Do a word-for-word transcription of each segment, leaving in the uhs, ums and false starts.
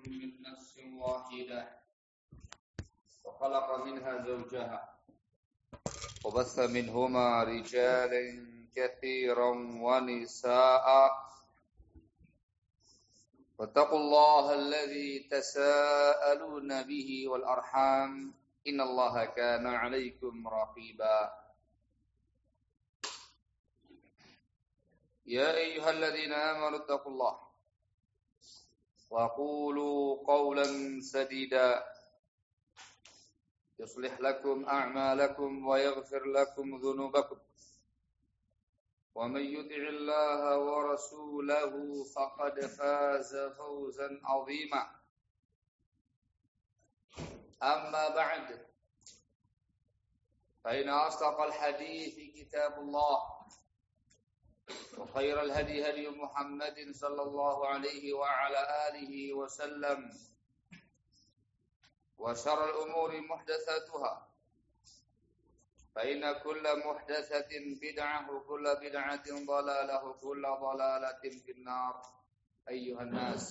من نفس واحدة وخلق منها زوجها وبث منهما رجالا كثيرا ونساء واتقوا الله الذي تساءلون به والأرحام إن الله كان عليكم رقيبا يا أيها الذين آمنوا اتقوا الله وقولوا قولا سديدا يصلح لكم أعمالكم ويغفر لكم ذنوبكم ومن يطع الله ورسوله فقد فاز فوزا عظيما أما بعد فإن أصدق الحديث كتاب الله وخير الهدي هدي محمد صلى الله عليه وعلى آله وسلم وشر الأمور محدثاتها فإن كل محدثة بدعة وكل بدعة ضلالة وكل ضلالة في النار أيها الناس.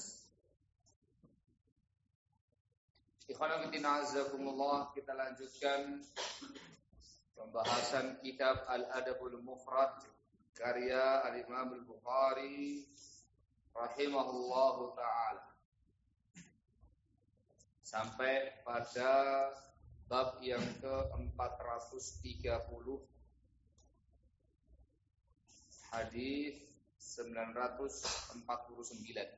Ikhwan fillah azakumullah, kita lanjutkan pembahasan kitab Al-Adabul Mufrad karya Al-Imam Al-Bukhari rahimahullahu ta'ala sampai pada bab yang ke empat ratus tiga puluh hadis sembilan ratus empat puluh sembilan.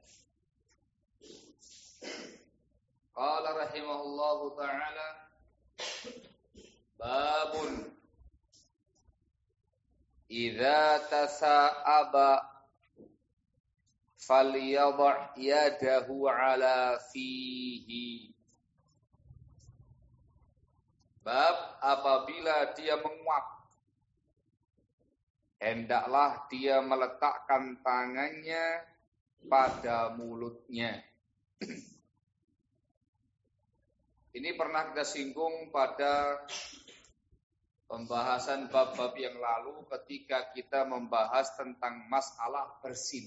Qala rahimahullahu ta'ala babun idza tasa'aba falyadh yadahu ala fihi. Bab apabila dia menguap, hendaklah dia meletakkan tangannya pada mulutnya. Ini pernah kita singgung pada pembahasan bab-bab yang lalu ketika kita membahas tentang masalah bersin.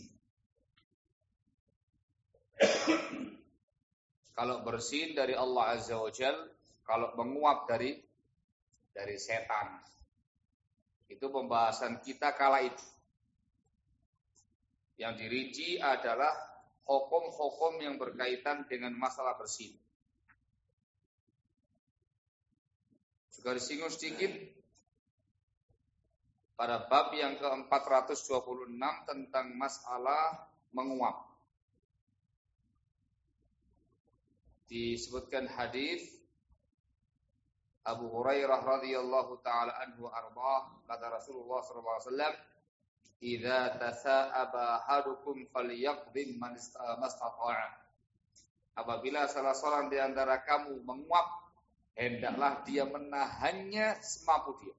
Kalau bersin dari Allah Azza wa Jalla, kalau menguap dari dari setan. Itu pembahasan kita kala itu. Yang dirinci adalah hukum-hukum yang berkaitan dengan masalah bersin. Juga disinggung sedikit pada bab yang ke empat ratus dua puluh enam tentang masalah menguap. Disebutkan hadis Abu Hurairah radhiyallahu taala anhu arba, kata Rasulullah sallallahu alaihi wasallam, "Idza tasa'aba ahadukum falyaqdim mastata'a." Apabila salah seorang di antara kamu menguap, hendaklah dia menahannya semampu dia.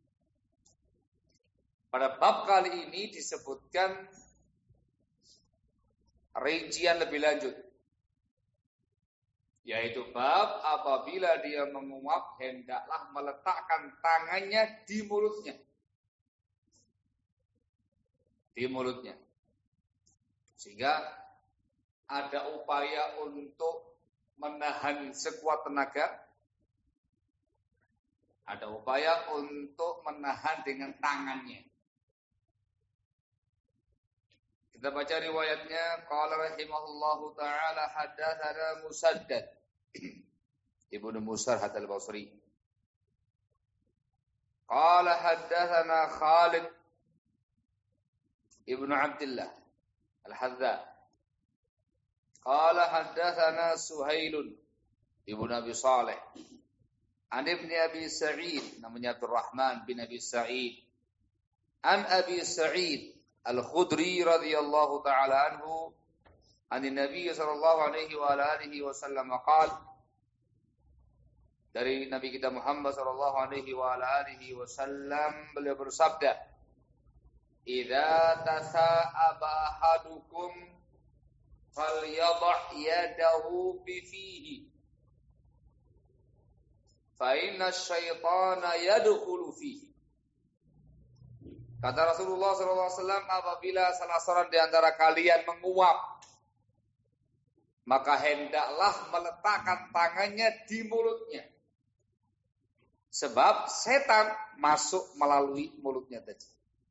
Pada bab kali ini disebutkan rincian lebih lanjut, yaitu bab apabila dia menguap hendaklah meletakkan tangannya di mulutnya. Di mulutnya. Sehingga ada upaya untuk menahan sekuat tenaga. Ada upaya untuk menahan dengan tangannya. Kita baca riwayatnya. Qala rahimahullahu ta'ala haddatsana Musaddad Ibnu Musarhad al-Basri. Qala haddatsana Khalid Ibnu Abdullah al-Hadza. Qala haddatsana Suhailun Ibnu Abi Saleh an Ibnu Abi Sa'id, namanya Abdurrahman bin Abi Sa'id, an Abi Sa'id Al-Khudri radhiyallahu ta'ala anhu an Nabi sallallahu alaihi wa alihi wasallam qala, dari Nabi kita Muhammad sallallahu alaihi wa alihi wasallam, beliau bersabda, "Idza tasa'aba ahadukum falyadh yadahu bi fihi fa inna syaitana yadkhulu fihi." Kata Rasulullah shallallahu alaihi wasallam, apabila salah seorang di antara kalian menguap, maka hendaklah meletakkan tangannya di mulutnya. Sebab setan masuk melalui mulutnya tadi.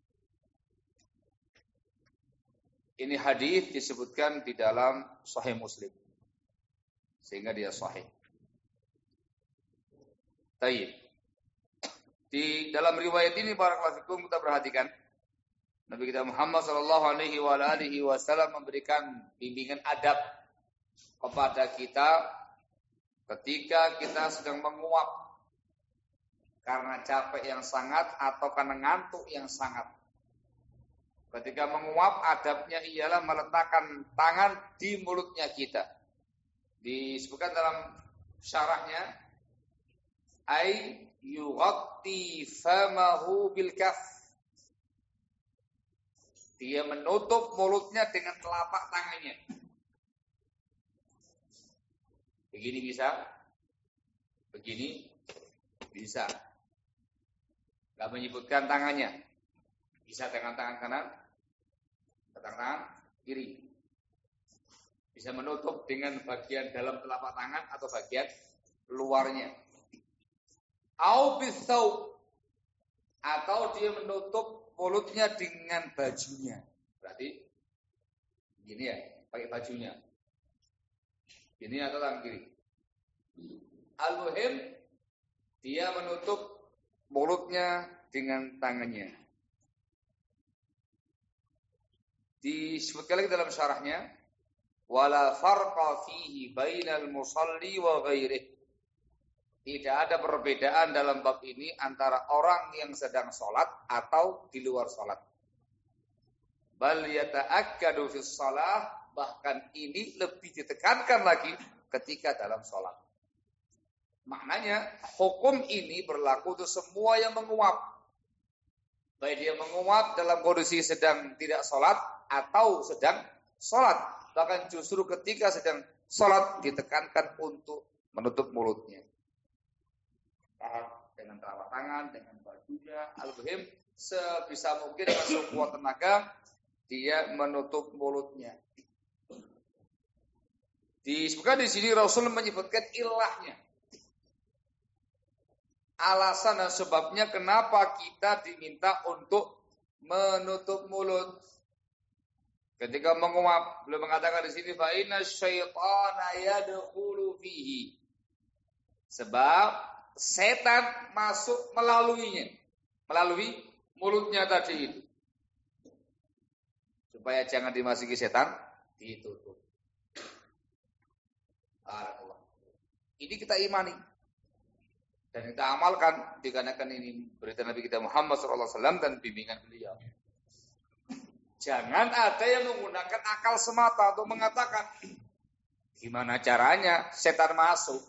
Ini hadis disebutkan di dalam Sahih Muslim. Sehingga dia sahih. Taib. Di dalam riwayat ini barakallahu fikum kita perhatikan Nabi kita Muhammad sallallahu alaihi wa alihi wasallam memberikan bimbingan adab kepada kita ketika kita sedang menguap karena capek yang sangat atau karena ngantuk yang sangat. Ketika menguap adabnya ialah meletakkan tangan di mulutnya kita. Disebutkan dalam syarahnya ai yughatti famahu bil kaf. Dia menutup mulutnya dengan telapak tangannya. Begini bisa? Begini bisa. Gak menyebutkan tangannya. Bisa dengan tangan kanan, dengan tangan kiri. Bisa menutup dengan bagian dalam telapak tangan atau bagian luarnya. Au bisau, atau dia menutup mulutnya dengan bajunya. Berarti gini ya, pakai bajunya. Ini atau tangan kiri. Al-muhim dia menutup mulutnya dengan tangannya. Disebutkan lagi dalam syarahnya, wala farqa fihi bainal musalli wa ghairihi. Tidak ada perbedaan dalam bab ini antara orang yang sedang sholat atau di luar sholat. Bal yata'akkadu fis shalah, bahkan ini lebih ditekankan lagi ketika dalam sholat. Maknanya hukum ini berlaku untuk semua yang menguap. Baik dia menguap dalam kondisi sedang tidak sholat atau sedang sholat. Bahkan justru ketika sedang sholat ditekankan untuk menutup mulutnya. Dengan telapak tangan, dengan bajunya, al-muhim sebisa mungkin dengan sekuat tenaga dia menutup mulutnya. Disebutkan di sini Rasul menyebutkan ilahnya, alasan dan sebabnya kenapa kita diminta untuk menutup mulut ketika menguap. Beliau mengatakan di sini fa inna syaitana yadkhulu fihi, sebab setan masuk melaluinya, melalui mulutnya tadi itu. Supaya jangan dimasuki setan, ditutup. Allah. Ini kita imani dan kita amalkan dikarenakan ini berita Nabi kita Muhammad shallallahu alaihi wasallam dan bimbingan beliau. Jangan ada yang menggunakan akal semata untuk mengatakan gimana caranya setan masuk.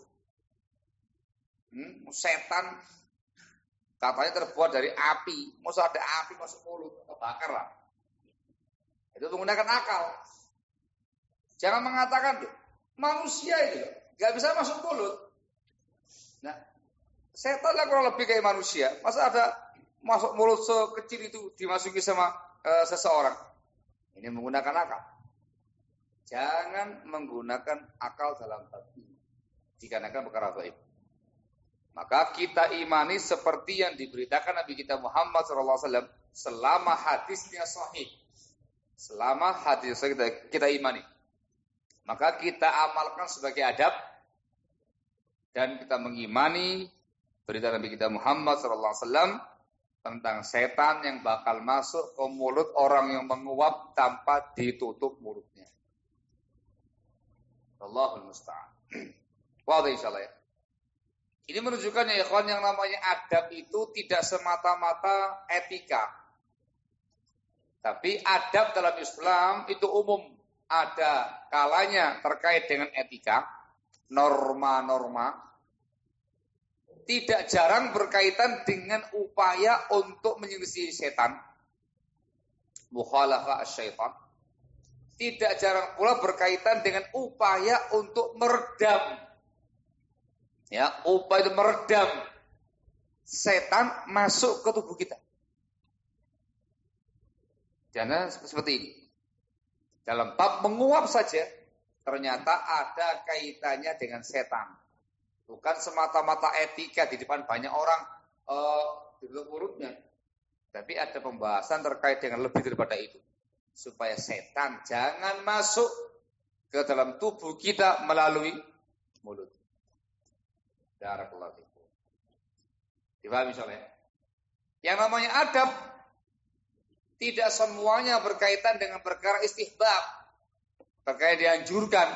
Hmm, setan katanya terbuat dari api, masa ada api masuk mulut, kebakar lah. Itu menggunakan akal. Jangan mengatakan manusia itu nggak bisa masuk mulut. Nah, setan lah kurang lebih kayak manusia. Masa ada masuk mulut sekecil itu dimasuki sama uh, seseorang? Ini menggunakan akal. Jangan menggunakan akal dalam hal ini. Dikarenakan perkara gaib. Maka kita imani seperti yang diberitakan Nabi kita Muhammad shallallahu alaihi wasallam selama hadisnya sahih. Selama hadisnya kita, kita imani. Maka kita amalkan sebagai adab dan kita mengimani berita Nabi kita Muhammad shallallahu alaihi wasallam tentang setan yang bakal masuk ke mulut orang yang menguap tanpa ditutup mulutnya. Allahul musta'an. Wadah insyaallah ya. Ini menunjukkan ya ikhwan, yang namanya adab itu tidak semata-mata etika. Tapi adab dalam Islam itu umum. Ada kalanya terkait dengan etika, norma-norma. Tidak jarang berkaitan dengan upaya untuk menyelisih setan. Mukhalafah syaitan. Tidak jarang pula berkaitan dengan upaya untuk meredam. Ya, upaya itu meredam setan masuk ke tubuh kita. Jangan seperti ini. Dalam bab menguap saja, ternyata ada kaitannya dengan setan. Bukan semata-mata etika di depan banyak orang uh, ditutup mulutnya. Tapi ada pembahasan terkait dengan lebih daripada itu. Supaya setan jangan masuk ke dalam tubuh kita melalui mulut. Barakallahu fikum. Dipahami soalnya? Yang namanya adab tidak semuanya berkaitan dengan perkara istihbab. Perkara dianjurkan.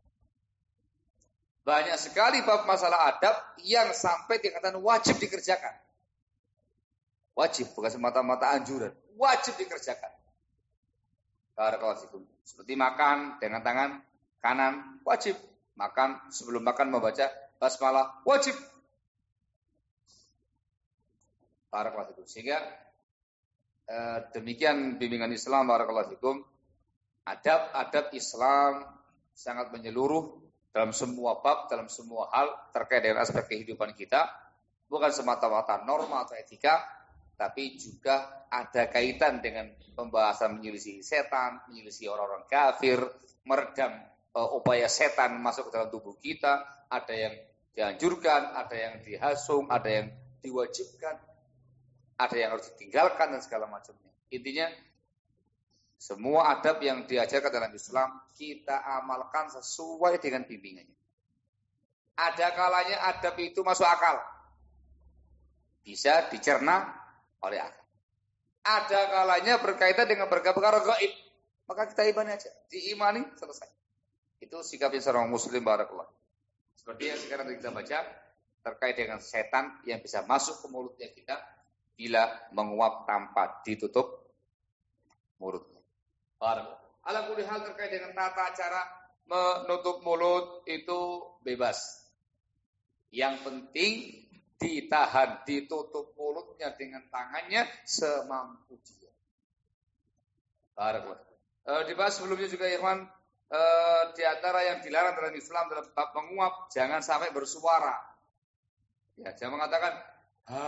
Banyak sekali bab masalah adab yang sampai dikatakan wajib dikerjakan. Wajib, bukan semata-mata anjuran. Wajib dikerjakan. Seperti makan dengan tangan kanan, wajib. Makan sebelum makan membaca basmalah, wajib. Sehingga eh, demikian bimbingan Islam. Adab-adab Islam sangat menyeluruh dalam semua bab, dalam semua hal terkait dengan aspek kehidupan kita. Bukan semata-mata norma atau etika, tapi juga ada kaitan dengan pembahasan menyelisih setan, menyelisih orang-orang kafir, meredam uh, upaya setan masuk ke dalam tubuh kita. Ada yang dianjurkan, ada yang dihasung, ada yang diwajibkan, ada yang harus ditinggalkan dan segala macamnya. Intinya semua adab yang diajarkan dalam Islam kita amalkan sesuai dengan bimbingannya. Ada kalanya adab itu masuk akal, bisa dicerna oleh akal. Ada kalanya berkaitan dengan perkara gaib, maka kita imani aja, diimani selesai. Itu sikapnya seorang muslim. Barakallah. Seperti yang sekarang kita baca terkait dengan setan yang bisa masuk ke mulutnya kita bila menguap tanpa ditutup mulutnya. Barakallah. Ala kulli hal terkait dengan tata cara menutup mulut itu bebas. Yang penting ditahan, ditutup mulutnya dengan tangannya semampu dia. Barakallah. E, dibahas sebelumnya juga Ikhwan, e, di antara yang dilarang dalam Islam dalam bab menguap, jangan sampai bersuara. Ya, jangan mengatakan ha.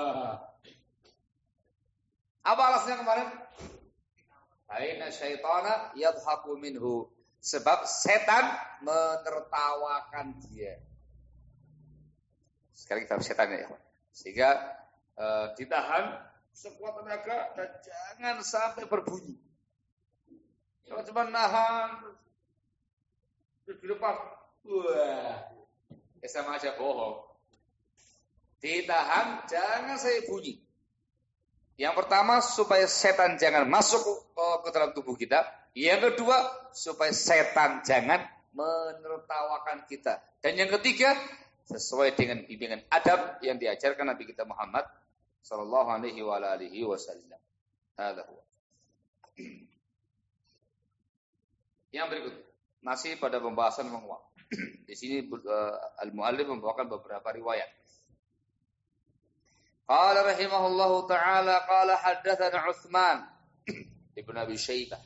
Apa alasannya kemarin? Aina syaitana yadhaku minhu. Sebab setan menertawakan dia. Sekarang kita setan ya. Sehingga e, ditahan sekuat tenaga dan jangan sampai berbunyi. Kalau cuma nahan terus dilepas, wah, ya sama aja bohong. Ditahan, jangan saya bunyi. Yang pertama supaya setan jangan masuk ke, ke dalam tubuh kita. Yang kedua supaya setan jangan menertawakan kita. Dan yang ketiga sesuai dengan bimbingan adab yang diajarkan Nabi kita Muhammad sallallahu alaihi wa alihi wasallam. Hadza huwa. Yang berikut masih pada pembahasan menguap. Di sini uh, al-muallif membawakan beberapa riwayat. Qala rahimahullahu taala qala haddatsana Utsman ibn Abi Syaibah.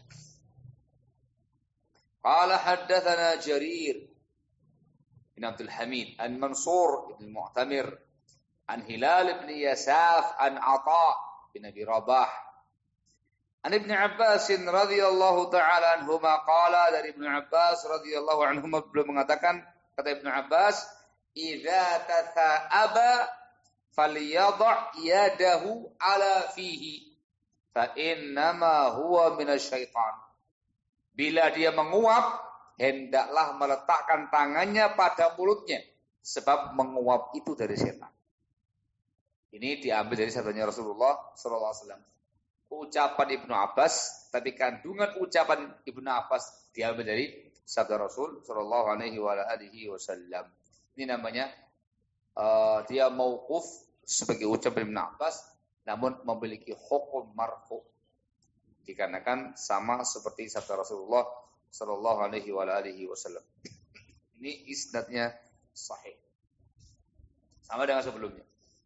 Qala haddatsana Jarir bin Abdul Hamid an Mansur bin Mu'tamir an Hilal bin Yasaf an Atha bin Abi Rabah. An Ibnu Abbas radhiyallahu taala anhuma qala, dari Ibnu Abbas radhiyallahu anhuma beliau mengatakan, kata Ibnu Abbas, idza tatha'aba falyadh yadahu ala fihi fa innama huwa minasyaitan. Bila dia menguap, hendaklah meletakkan tangannya pada mulutnya, sebab menguap itu dari setan. Ini diambil dari sabdanya Rasulullah sallallahu alaihi wasallam. Ucapan Ibnu Abbas, tapi kandungan ucapan Ibnu Abbas diambil dari sabda Rasul sallallahu alaihi wasallam. Ini namanya uh, dia mauquf sebagai ucapan Ibnu Abbas, namun memiliki hukum marfu, dikarenakan sama seperti sabda Rasulullah sallallahu alaihi wasallam. Ini isnadnya sahih, sama dengan sebelumnya.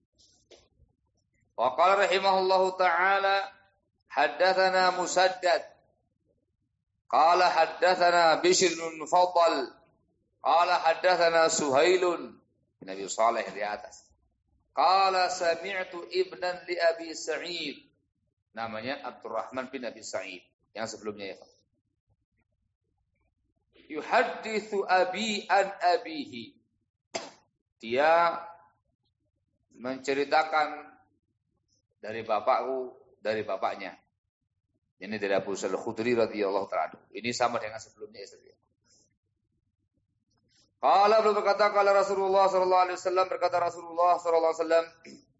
Wa qala rahimahullahu taala haddatsana Musaddad qala haddatsana Bishr bin Mufaddal qala haddatsana Suhailun bin Abi Salih di atas. Qala sami'tu ibnan li Abi Sa'id, namanya Abdurrahman bin Abi Sa'id yang sebelumnya ya. yuhadditsu abi an abihi. Dia menceritakan dari bapakku, dari bapaknya. Ini dari Abu Sa'id Al-Khudri radhiyallahu ta'ala. Ini sama dengan sebelumnya istri. Qala berkata qala Rasulullah sallallahu alaihi wasallam berkata Rasulullah sallallahu alaihi wasallam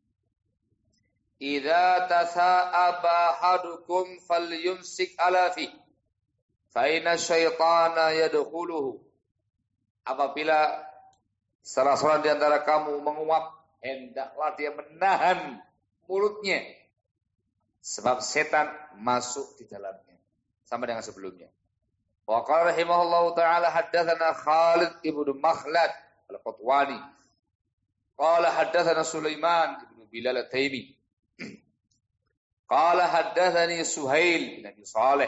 idza tasa'aba hadukum falyumsik ala fi fa inna syaitana yadkhuluhu. Apabila salah seorang di antara kamu menguap, hendaklah dia menahan mulutnya, sebab setan masuk di dalamnya. Sama dengan sebelumnya. Wa qala rahimahullahu ta'ala haddatsana Khalid ibnu Makhlad al-Qatwani. Qala haddatsana Sulaiman ibnu Bilal at-Taimi. Qala haddatsani Suhail bin Abi Saleh.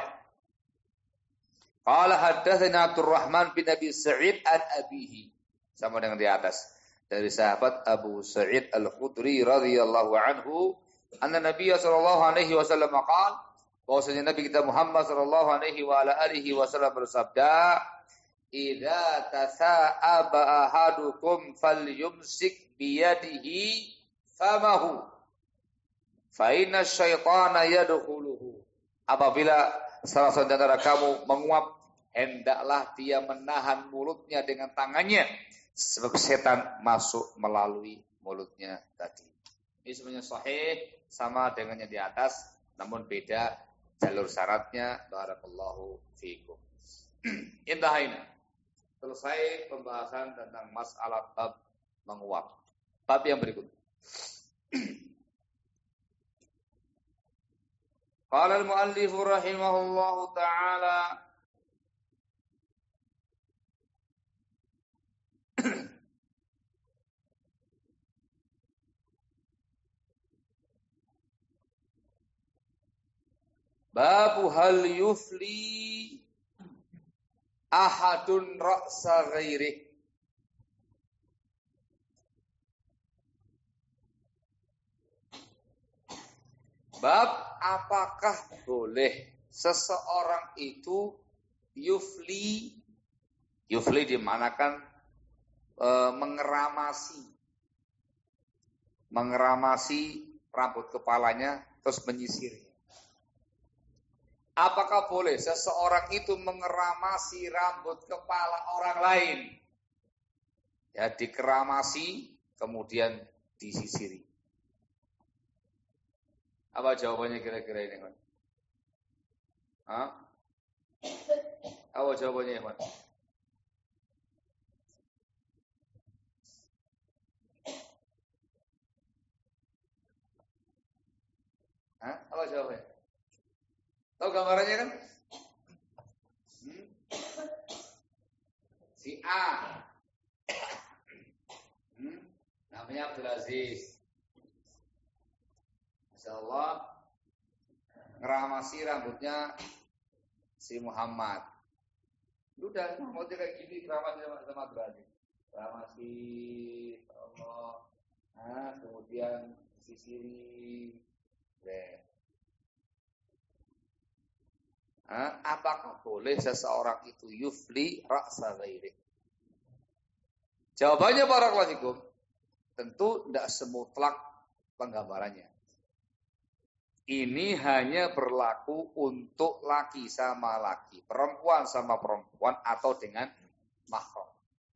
Qala haddatsana Abdurrahman bin Abi Sa'id an abihi. Sama dengan di atas. Dari sahabat Abu Sa'id Al-Khudri radhiyallahu anhu, anna Nabiy sallallahu alaihi wasallam qala, bahwasanya Nabi kita Muhammad sallallahu alaihi wa ala alihi wasallam bersabda, "Idza tasa'aba ahadukum falyumsik biyadihi famahu, fa inna syaitana yadkhuluhu." Apabila salah seorang di antara kamu menguap, hendaklah dia menahan mulutnya dengan tangannya, sebab setan masuk melalui mulutnya tadi. Ini sebenarnya sahih, sama dengan yang di atas, namun beda jalur syaratnya. Barakallahu fiikum. Intahaina. Selesai pembahasan tentang masalah bab menguap. Bab yang berikut. Qala al-muallif rahimahullahu ta'ala babu hal yufli ahadun ra'sa ghairi. Bab apakah boleh seseorang itu yufli, yufli dimanakan e, mengeramasi, mengeramasi rambut kepalanya terus menyisirnya. Apakah boleh seseorang itu mengeramasi rambut kepala orang lain? Ya, dikeramasi kemudian disisiri. Apa jawabannya kira-kira ini, Pak? Hah? Apa jawabannya, Pak? Hah? Apa jawabannya? Tahu gambarannya kan? Hmm? Si A, hmm? namanya Abdul Aziz, Masya Allah, ngeramasi rambutnya si Muhammad. Udah, rambutnya kayak gini, ngeramasi sama, sama Abdul Aziz. Ngeramasi, Allah, nah, kemudian sisiri, deh. Apakah boleh seseorang itu yufli ra'sa ghairi? Jawabannya barakallahu fikum, tentu tidak semutlak penggambarannya. Ini hanya berlaku untuk laki sama laki, perempuan sama perempuan, atau dengan mahram.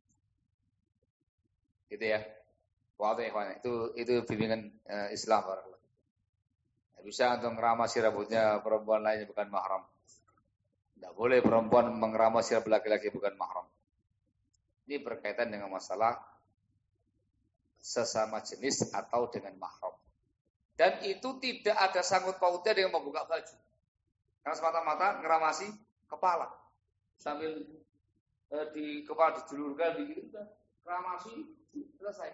Gitu ya. Waduh, itu itu bimbingan uh, Islam barakallahu. Bisa untuk ngeramasi rambutnya perempuan lainnya bukan mahram. Tidak boleh perempuan mengeramasi laki-laki bukan mahram. Ini berkaitan dengan masalah sesama jenis atau dengan mahram. Dan itu tidak ada sangkut pautnya dengan membuka baju. Karena semata-mata ngeramasi kepala. Sambil eh, di kepala dijulurkan begitu, ngeramasi selesai.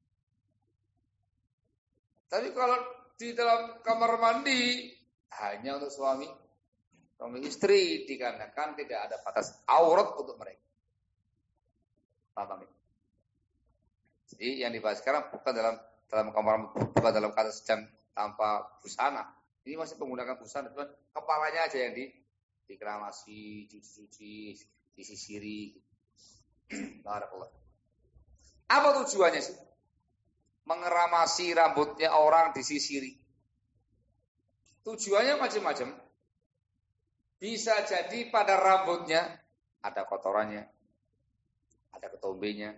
Tapi kalau di dalam kamar mandi hanya untuk suami suami istri, dikarenakan tidak ada batas aurat untuk mereka. Paham ya? Jadi yang dibahas sekarang bukan dalam dalam kamar, bukan dalam kasus jam tanpa busana. Ini masih menggunakan busana, cuman kepalanya aja yang di dikeramasi, dicuci, disisiri. Barakallah. Apa tujuannya sih? Mengeramasi rambutnya orang disisiri. Tujuannya macam-macam. Bisa jadi pada rambutnya ada kotorannya, ada ketombenya.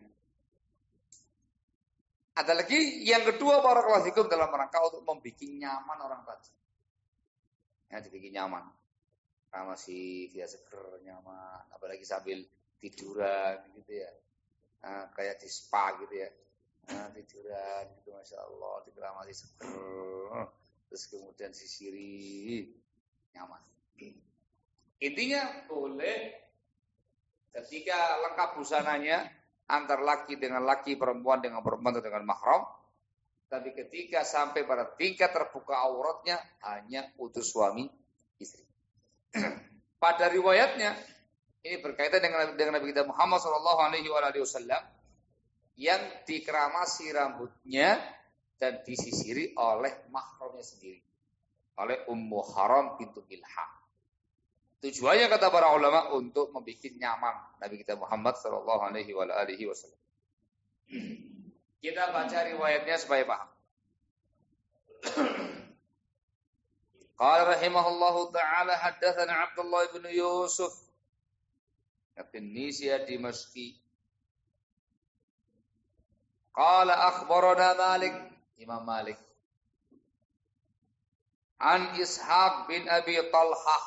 Ada lagi yang kedua barakallahu fikum dalam rangka untuk membuat nyaman orang tadi. Ya, dibikin nyaman. Karena masih dia seger, nyaman, apalagi sambil tiduran gitu ya. Nah, kayak di spa gitu ya. Nah, tiduran gitu Masya Allah, dikira masih seger. Terus kemudian sisiri, nyaman. Intinya boleh ketika lengkap busananya antar laki dengan laki, perempuan dengan perempuan atau dengan mahram. Tapi ketika sampai pada tingkat terbuka auratnya hanya untuk suami istri. Pada riwayatnya ini berkaitan dengan dengan Nabi kita Muhammad Shallallahu Alaihi Wasallam yang dikeramasi rambutnya dan disisiri oleh mahramnya sendiri, oleh Ummu Haram bintu Milhan. Tujuannya kata para ulama untuk membuat nyaman Nabi kita Muhammad Sallallahu Alaihi Wasallam. Kita baca riwayatnya supaya paham. Qala rahimahullahu taala haddatsana Abdullah bin Yusuf at-Tinnisi ad-Dimashqi. Qala akhbarana Malik, Imam Malik. An Ishaq bin Abi Talhah.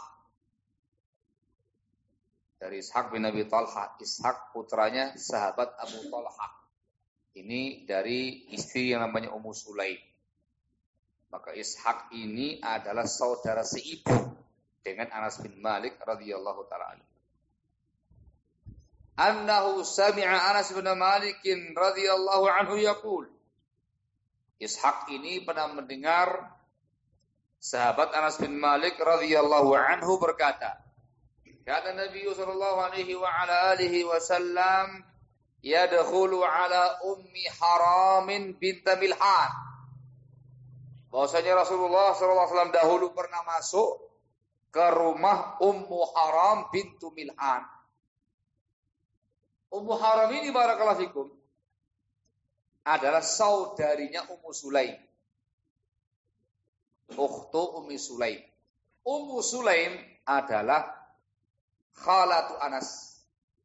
Dari Ishaq bin Abi Talhah, Ishaq putranya sahabat Abu Talhah. Ini dari istri yang namanya Ummu Sulaim. Maka Ishaq ini adalah saudara seibu dengan Anas bin Malik radhiyallahu taala anhu. Annahu sami'a Anas bin Malik radhiyallahu anhu yaqul. Ishaq ini pernah mendengar sahabat Anas bin Malik radhiyallahu anhu berkata, kata Nabi sallallahu alaihi wa ala alihi wasallam yadkhulu ala ummi Haramin bint Milhan. Bahwasanya Rasulullah sallallahu alaihi wasallam dahulu pernah masuk ke rumah Ummu Haram bintu Milhan. Ummu Haram ini barakallahu fikum adalah saudarinya Ummu Sulaim. Ukhtu Ummi Sulaim. Ummu Sulaim adalah khalatu Anas.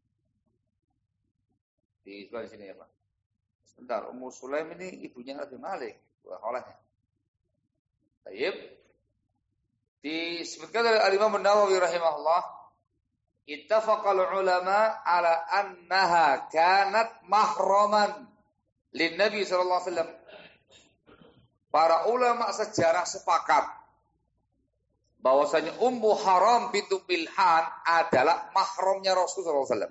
Di sebelah sini ya Pak. Sebentar, Ummu Sulaim ini ibunya Nabi Malik, bukan khalahnya. Baik. Disebutkan oleh Al-Imam An-Nawawi rahimahullah, ittafaqal ulama ala annaha kanat mahraman lin Nabi sallallahu alaihi wasallam. Para ulama sejarah sepakat bahwasanya Ummu Haram bintu Milhan adalah mahramnya Rasul sallallahu alaihi wasallam.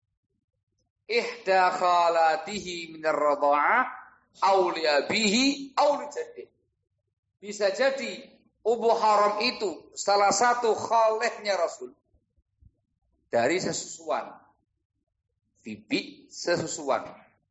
Ihda khalatihi min ar-radha'ah aw li abihi aw li jaddihi. Bisa jadi Ummu Haram itu salah satu khalehnya Rasul dari sesusuan, bibi sesusuan,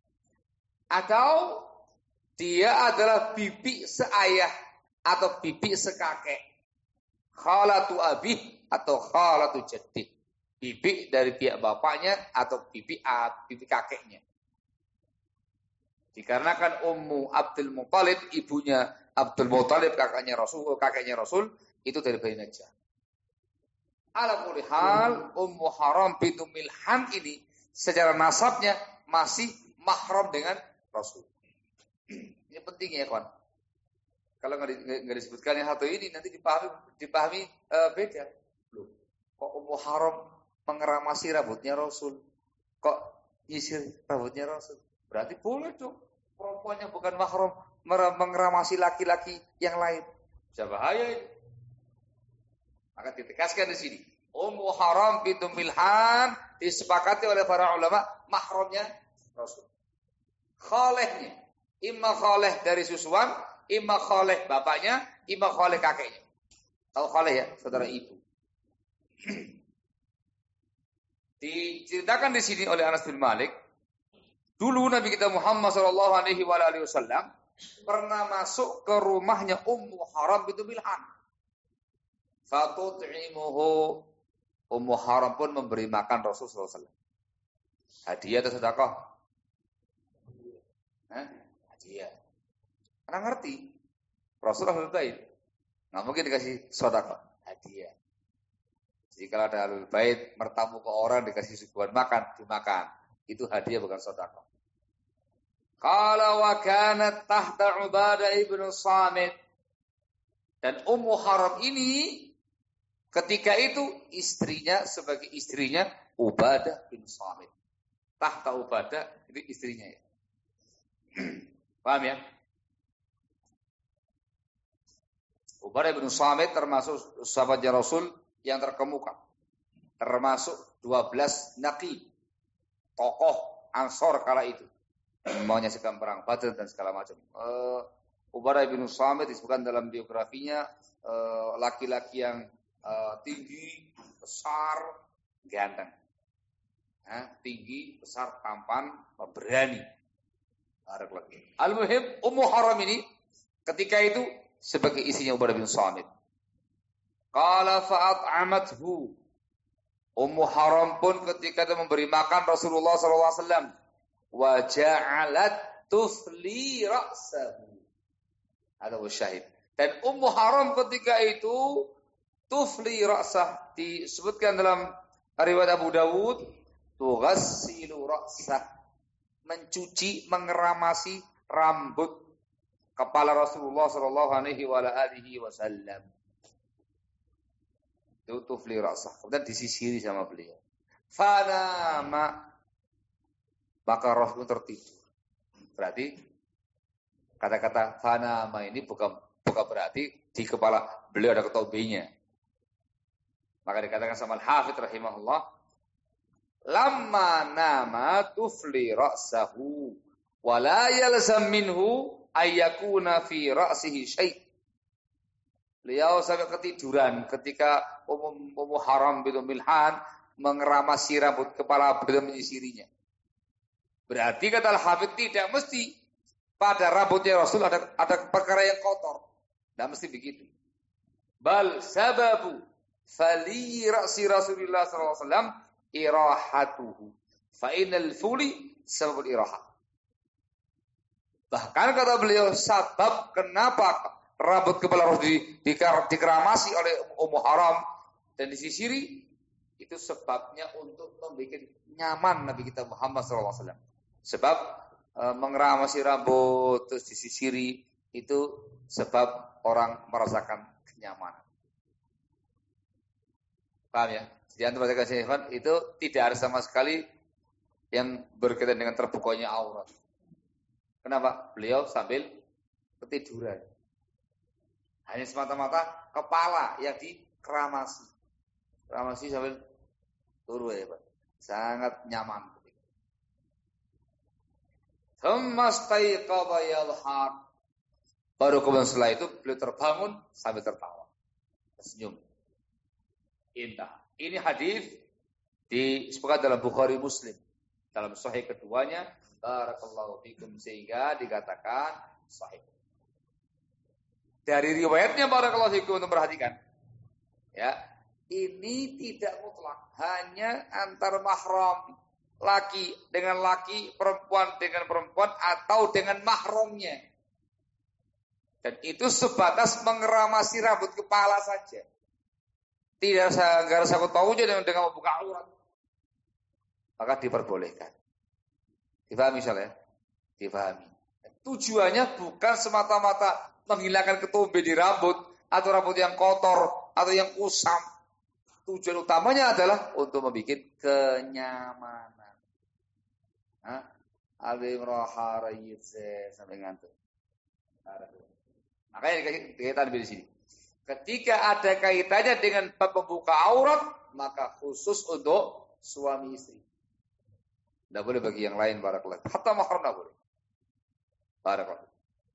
atau dia adalah bibi seayah atau bibi sekakek, khalatu abih atau khalatu jaddi, bibi dari pihak bapaknya atau bibi bibi kakeknya. Dikarenakan Ummu Abdul Muthalib ibunya Abdul Muthalib kakaknya Rasul, kakeknya Rasul itu dari Bani Najjar. Ala kulli hal Ummu Haram bintu Milhan ini secara nasabnya masih mahram dengan Rasul. Ini penting ya kawan. Kalau nggak disebutkan yang satu ini nanti dipahami dipahami uh, beda. Loh, kok Ummu Haram mengeramasi rambutnya Rasul? Kok nyisir rambutnya Rasul? Berarti boleh dong perempuan yang bukan mahram mengeramasi laki-laki yang lain. Bisa bahaya ini. Maka ditegaskan di sini. Ummu Haram bintu Milhan disepakati oleh para ulama mahramnya Rasul. Khalehnya, imma khaleh dari susuan, imma khaleh bapaknya, imma khaleh kakeknya. Tahu khaleh ya, saudara ibu. Diceritakan di sini oleh Anas bin Malik, dulu Nabi kita Muhammad sallallahu alaihi wasallam pernah masuk ke rumahnya Ummu Haram bintu Milhan. Fatut'imuhu, Ummu Haram pun memberi makan Rasul sallallahu alaihi wasallam. Hadiah atau sedekah? Hah? Hadiah. Karena ngerti. Rasul Ahlul Bait. Nggak mungkin dikasih sedekah, hadiah. Jadi kalau ada Ahlul Bait mertamu ke orang dikasih suguhan makan, dimakan. Itu hadiah bukan sedekah. Qala wa kanat tahta Ubadah ibnu Samit. Dan Ummu Haram ini ketika itu istrinya sebagai istrinya Ubadah bin Samit. Tahta Ubadah itu istrinya ya. Paham ya? Ubadah bin Samit termasuk sahabatnya Rasul yang terkemuka. Termasuk dua belas naqi. Tokoh Ansor kala itu. Maunya sekam perang Badr dan segala macam. Uh, Ubadah bin Samit disebutkan dalam biografinya uh, laki-laki yang uh, tinggi, besar, ganteng. Nah, tinggi, besar, tampan, berani. Al-Muhim, Ummu Haram ini ketika itu sebagai istrinya Ubadah bin Samit. Qala fa'at'amathu. Ummu Haram pun ketika itu memberi makan Rasulullah sallallahu alaihi wasallam. Wa ja'alat tufli ra'sahu. Ada syahid. Dan Ummu Haram ketika itu tufli ra'sah disebutkan dalam riwayat Abu Dawud, tughassilu ra'sah, mencuci, mengeramasi rambut kepala Rasulullah sallallahu alaihi wasallam. Itu tufli ra'sah. Kemudian disisiri sama beliau. Fanama, maka Rasul tertidur. Berarti kata-kata fanama ini bukan bukan berarti di kepala beliau ada ketobinya. Maka dikatakan sama Al-Hafidz rahimahullah, lamma nama tufli ra'sahu wa la yalzam minhu ayyakuna fi ra'sihi syai'. Beliau sampai ketiduran ketika Ummu Ummu Haram bintu Milhan mengeramasi rambut kepala beliau, menyisirinya. Berarti kata Al-Hafidz tidak mesti pada rambutnya Rasul ada ada perkara yang kotor. Tidak mesti begitu. Bal sababu fali ra'si Rasulullah sallallahu alaihi wasallam irahatuhu. Fa innal fuli sababul irahat. Bahkan kata beliau, sabab kenapa rambut kepala Rasul di, di, dikeramasi oleh Ummu Haram dan disisiri, itu sebabnya untuk membuat nyaman Nabi kita Muhammad sallallahu alaihi wasallam. Sebab e, mengeramasi rambut terus disisiri itu sebab orang merasakan kenyamanan. Paham ya? Jadi antum katakan itu tidak ada sama sekali yang berkaitan dengan terbukanya aurat. Kenapa? Beliau sambil ketiduran. Hanya semata-mata kepala yang dikeramasi. Keramasi sambil turu ya, Pak. Sangat nyaman. Tsumastaiqadha yalhaq. Baru kemudian setelah itu beliau terbangun sambil tertawa. Tersenyum. Indah. Ini hadis disebutkan dalam Bukhari Muslim. Dalam sahih keduanya, barakallahu fikum, sehingga dikatakan sahih. Dari riwayatnya barakallahu fikum, untuk perhatikan. Ya, ini tidak mutlak, hanya antar mahram. Laki dengan laki, perempuan dengan perempuan, atau dengan mahramnya. Dan itu sebatas mengeramasi rambut kepala saja. Tidak ada sangkut pautnya dengan, dengan membuka aurat. Maka diperbolehkan. Difahami misalnya? Difahami. Tujuannya bukan semata-mata menghilangkan ketombe di rambut, atau rambut yang kotor, atau yang kusam. Tujuan utamanya adalah untuk membuat kenyamanan. Hah? Alim roha rayitse sampai ngantuk. Makanya dikaitan di sini. Ketika ada kaitannya dengan bab membuka aurat, maka khusus untuk suami istri. Tidak boleh bagi yang lain, barakallahu. Hatta mahram tidak boleh. Barakallahu.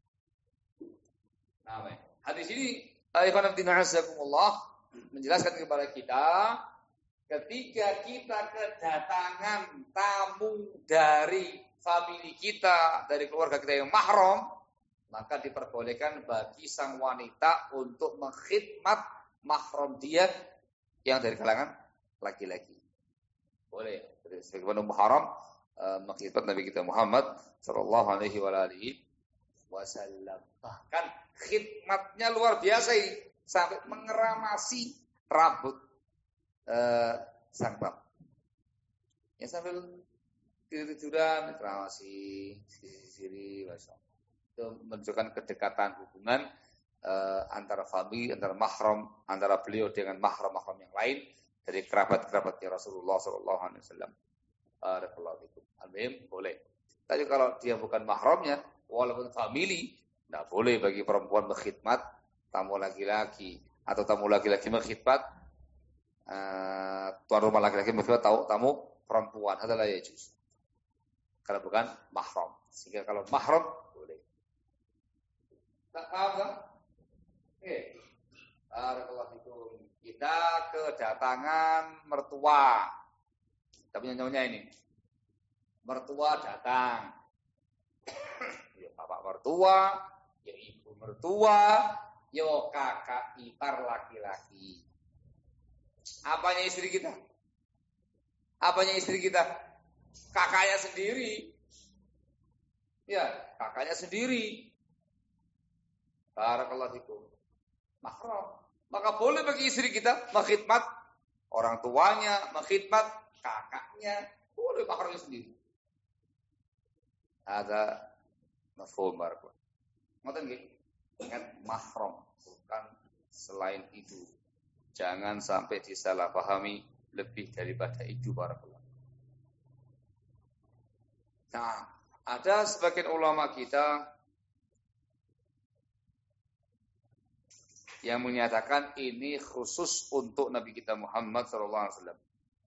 Nah, hadis ini ayat Allah menjelaskan kepada kita, ketika kita kedatangan tamu dari famili kita, dari keluarga kita yang mahram, maka diperbolehkan bagi sang wanita untuk mengkhidmat mahram dia yang dari kalangan laki-laki. Boleh. Sebagaimana Ummu Haram uh, mengkhidmat Nabi kita Muhammad sallallahu alaihi wasallam. Bahkan khidmatnya luar biasa ini, sampai mengeramasi rambut uh, sang tamu. Ya sambil tidur-tiduran, keramasi, sisi-sisi, itu menunjukkan kedekatan hubungan uh, antara famili, antara mahram, antara beliau dengan mahram-mahram yang lain dari kerabat-kerabatnya Rasulullah Sallallahu Alaihi Wasallam. Alhamdulillah, boleh. Tapi kalau dia bukan mahramnya, walaupun famili, tidak boleh bagi perempuan berkhidmat tamu laki-laki atau tamu laki-laki berkhidmat uh, tuan rumah laki-laki berkhidmat tamu, tamu perempuan. Adalah ya juz. Kalau bukan mahram. Sehingga kalau mahram boleh. Tak paham kan? Oke. Barakallahu fikum. Kita kedatangan mertua. Kita punya nyonya ini. Mertua datang. Ya bapak mertua, ya ibu mertua, ya kakak ipar laki-laki. Apanya istri kita? Apanya istri kita? Kakaknya sendiri. Ya, kakaknya sendiri. Barakallahu fikum. Mahram. Maka boleh bagi istri kita mengkhidmat orang tuanya, mengkhidmat kakaknya, boleh mahramnya sendiri. Ada mafhum barakallahu. Ngoten nggih? Ingat mahram, bukan selain itu. Jangan sampai disalahpahami lebih daripada itu barakallahu. Nah, ada sebagian ulama kita yang menyatakan ini khusus untuk Nabi kita Muhammad sallallahu alaihi wasallam.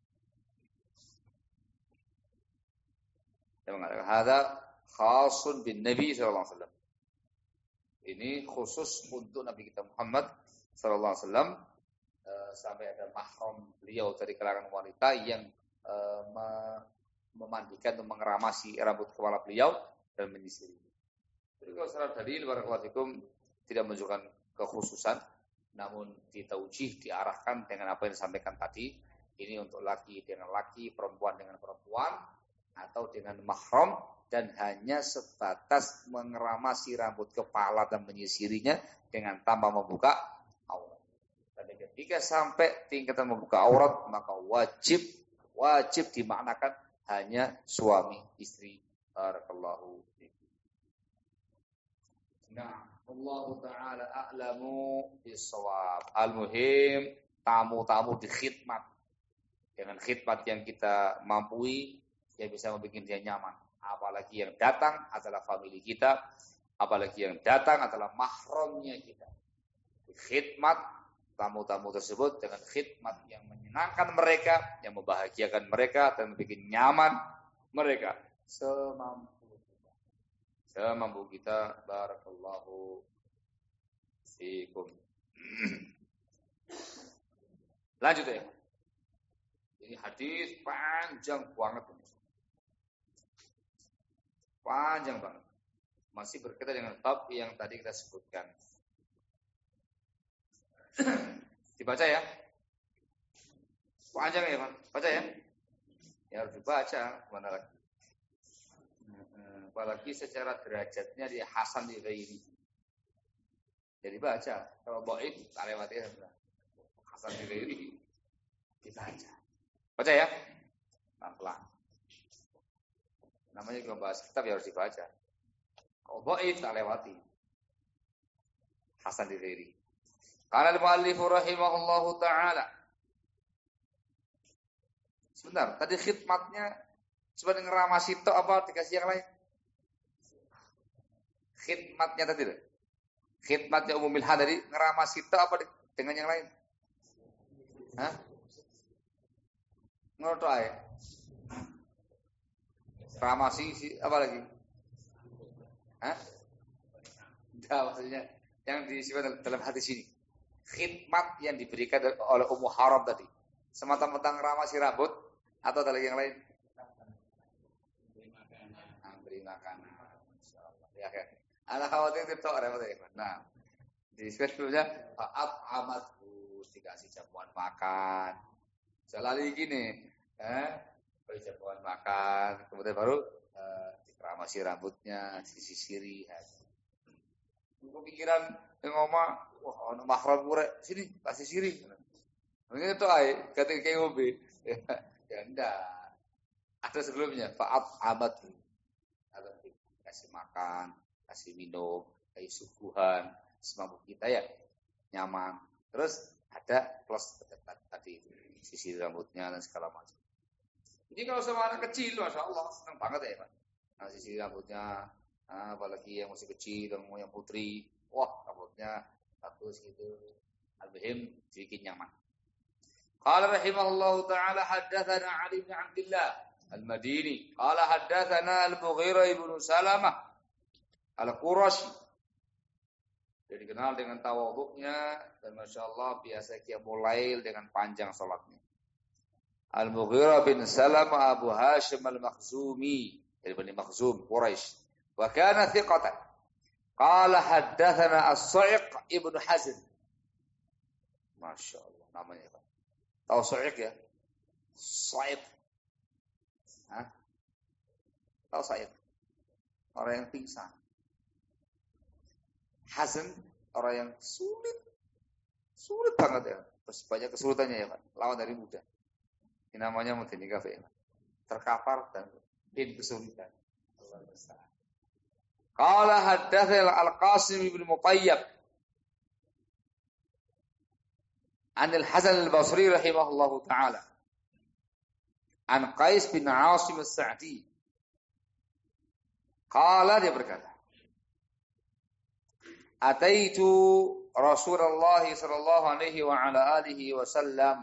Dia mengatakan hadza khasun bin Nabi sallallahu alaihi wasallam. Ini khusus untuk Nabi kita Muhammad sallallahu alaihi wasallam, sampai ada mahram beliau dari kalangan wanita yang uh, memandikan atau mengeramasi rambut kepala beliau dan menyisiri. Jadi kalau secara dalil barakallahu fikum tidak menunjukkan kekhususan, namun ditaujih, diarahkan dengan apa yang disampaikan tadi. Ini untuk laki dengan laki, perempuan dengan perempuan, atau dengan mahram, dan hanya sebatas mengeramasi rambut kepala dan menyisirinya dengan tanpa membuka aurat. Dan ketika sampai tingkatan membuka aurat, maka wajib wajib dimaknakan hanya suami istri. Barakallahu fikum. Nah, Allah Ta'ala a'lamu bis-shawab. Al-muhim, tamu-tamu dikhidmat dengan khidmat yang kita mampui, yang bisa membuat dia nyaman. Apalagi yang datang adalah famili kita, apalagi yang datang adalah mahramnya kita. Khidmat tamu-tamu tersebut dengan khidmat yang menyenangkan mereka, yang membahagiakan mereka dan membuat nyaman mereka semampu kita. Semampu kita. Barakallahu fikum. Lanjut ya. Ini hadis panjang banget ini. Panjang banget. Masih berkaitan dengan bab yang tadi kita sebutkan. Dibaca ya. Panjang ya, Pak. Baca ya. Ya harus dibaca, mana lagi. Apalagi secara derajatnya dia Hasan di Ghairi. Jadi baca. Kalau dhaif tak lewati ya. Hasan di Ghairi dibaca. Baca ya. Pelan-pelan. Namanya kalau bahas kitab ya harus dibaca. Kalau dhaif tak lewati. Hasan di Ghairi. Qala al-mu'allif rahimahullahu ta'ala. Sebentar, tadi khidmatnya sebenarnya ngeramasi tok apa dikasih yang lain? Khidmatnya tadi deh. Khidmatnya umumil hal tadi ngeramasi tok apa dengan yang lain? Hah? Ngono ae. Ramasi apa lagi? Hah? Enggak, maksudnya yang disebut dalam hadis ini. Khidmat yang diberikan oleh Ummu Haram tadi. Semata-mata ngeramasi rambut atau ada lagi yang lain? Beri makanan. Beri makanan. Insyaallah. Ya kan. Ana khawatir itu repot ya. Nah, disebut sebelumnya fa'at amat dikasih jamuan makan. Jalali gini, eh, beri jamuan makan, kemudian baru eh, dikeramasi rambutnya, disisiri. Kepikiran yang ngomong, wah, ono mahram gue, sini kasih siri. Mungkin itu ay, ketika kayak ngopi, ya, ya enggak. Ada sebelumnya, faat amat, ada kasih makan, kasih minum, kasih suguhan, semampu kita ya nyaman. Terus ada plus tadi sisi rambutnya dan segala macam. Jadi kalau sama anak kecil, masya Allah senang banget ya Pak. Nah, sisi rambutnya, nah, apalagi yang masih kecil, yang yang putri, wah rambutnya bagus gitu. Al-Bihim bikin nyaman. Qala rahimahullahu ta'ala haddatsana Ali bin Abdullah Al-Madini. Qala haddatsana Al-Mughirah ibn Salamah Al-Qurashi. Jadi dikenal dengan tawadhu'nya dan masya Allah biasa qiyamul lail dengan panjang salatnya. Al-Mughirah bin Salamah Abu Hashim Al-Makhzumi dari Bani Makhzum Quraisy. Wa kana thiqatan. Qala haddatsana As-Sa'iq ibn Hazm. Masya Allah namanya Pak. Tahu Sa'iq ya? Sa'iq. Hah? Tahu Sa'iq? Orang yang pingsan. Hazm orang yang sulit. Sulit banget ya. Terus banyak kesulitannya ya Pak. Lawan dari muda. Ini namanya mudhani kafe. Terkapar dan bin kesulitan. Allah Ta'ala. Qala haddatsana Al-Qasim ibn Mutayyab an Al-Hasan Al-Basri rahimahullahu taala an Qais bin Asim As-Sa'di. Qala dia berkata, Ataitu Rasulullah sallallahu alaihi wa ala alihi wasallam.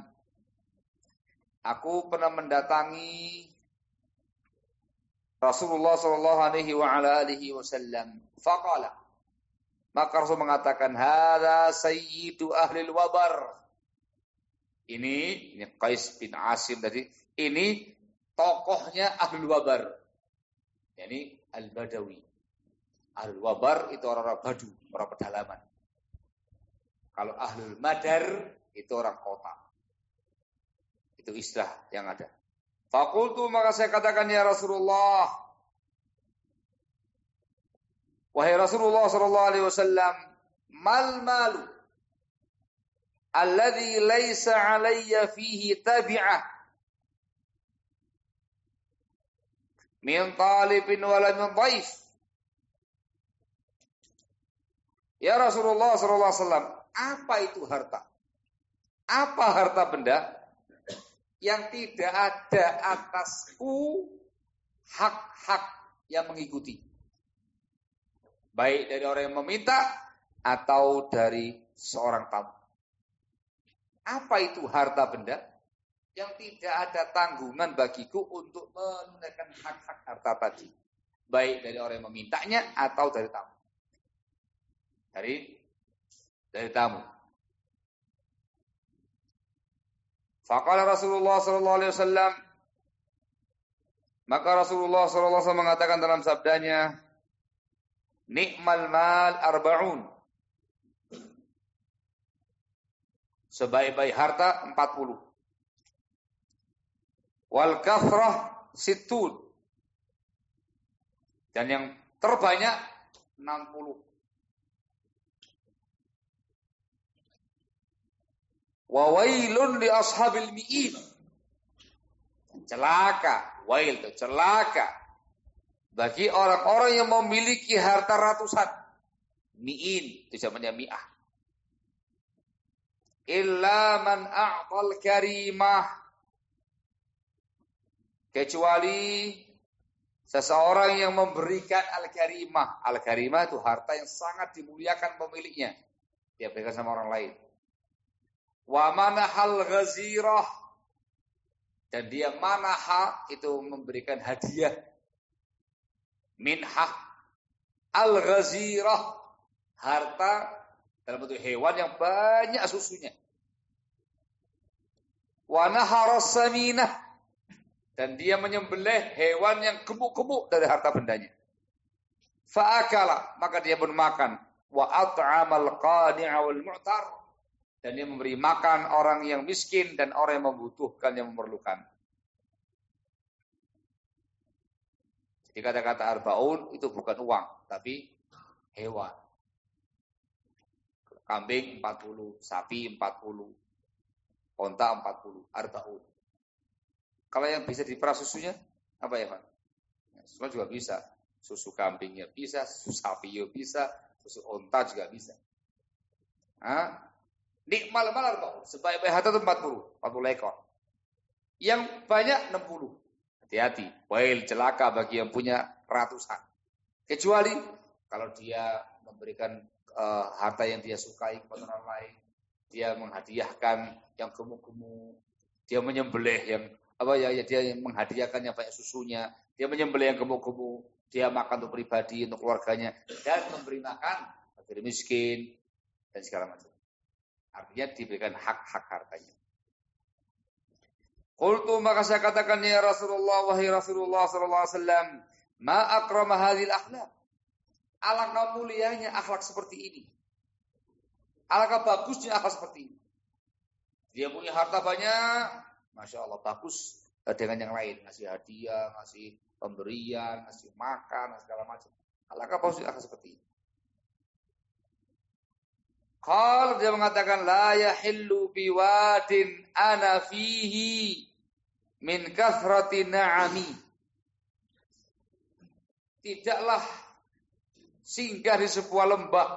Aku pernah mendatangi Rasulullah sallallahu alaihi wa ala alihi wasallam. Faqala. Maka Rasul mengatakan, "Hadza sayyidu ahli al-wabar." Ini ini Qais bin Asim tadi. Ini tokohnya ahli al-wabar. Yani al-Badawi. Ahlul wabar itu orang-orang badu, orang pedalaman. Kalau ahlul madar itu orang kota. Itu istilah yang ada. Fakultu maka saya katakan ya Rasulullah. Wahai Rasulullah sallallahu alaihi wasallam, mal malu alladhi laysa alayya fihi tabi'ah min talibin wala min dhaif. Ya Rasulullah sallallahu alaihi wasallam, apa itu harta? Apa harta benda yang tidak ada atasku hak-hak yang mengikuti? Baik dari orang yang meminta atau dari seorang tamu. Apa itu harta benda yang tidak ada tanggungan bagiku untuk menunaikan hak-hak harta tadi? Baik dari orang yang memintanya atau dari tamu. Dari dari tamu. Faqala Rasulullah sallallahu alaihi wasallam, maka Rasulullah sallallahu alaihi wasallam mengatakan dalam sabdanya, "Ni'mal mal arba'un." Sebaik-baik harta empat puluh. Wal kathrah sittun. Dan yang terbanyak enam puluh. Wa wailun li ashabil mi'in. Celaka, wail itu celaka bagi orang-orang yang memiliki harta ratusan. Mi'in itu zamannya mi'ah. Illa man a'tal karimah. Kecuali seseorang yang memberikan al-karimah. Al-karimah itu harta yang sangat dimuliakan pemiliknya. Dia berikan sama orang lain. Wa manahal ghazirah, dan dia manaha itu memberikan hadiah. Minhah al-ghazirah, harta dalam bentuk hewan yang banyak susunya. Wa naharas saminah, dan dia menyembelih hewan yang gemuk-gemuk dari harta bendanya. Fa akala, maka dia pun makan. Wa at'amal qani'a wal mu'tar, dan dia memberi makan orang yang miskin dan orang yang membutuhkan, yang memerlukan. Jadi kata-kata arbaun itu bukan uang, tapi hewan. Kambing empat puluh, sapi empat puluh, onta empat puluh, arbaun. Kalau yang bisa diperah susunya, apa ya Pak? Semua juga bisa. Susu kambingnya bisa, susu sapi juga bisa, susu onta juga bisa. Hah? Nikmal malar kok. Sebaik-baik harta itu empat puluh, empat puluh ekor. Yang banyak enam puluh. Hati-hati, wail celaka bagi yang punya ratusan. Kecuali kalau dia memberikan uh, harta yang dia sukai kepada orang lain, dia menghadiahkan yang gemuk-gemuk, dia menyembelih yang apa ya, ya dia menghadiahkan yang banyak susunya, dia menyembelih yang gemuk-gemuk, dia makan untuk pribadi, untuk keluarganya, dan memberi makan bagi miskin dan segala macam. Artinya diberikan hak-hak hartanya. Qultu, maka saya katakan ya Rasulullah, wahai Rasulullah sallallahu alaihi wasallam, ma akrama hadhil akhlaq. Alangkah mulianya akhlak seperti ini. Alangkah bagusnya akhlak seperti ini. Dia punya harta banyak, masya Allah, bagus dengan yang lain, ngasih hadiah, ngasih pemberian, ngasih makan, segala macam. Alangkah bagusnya akhlak seperti ini. Kalau dia mengatakan la yahillu biwadin ana fihi min kathrati na'ami. Tidaklah singgah di sebuah lembah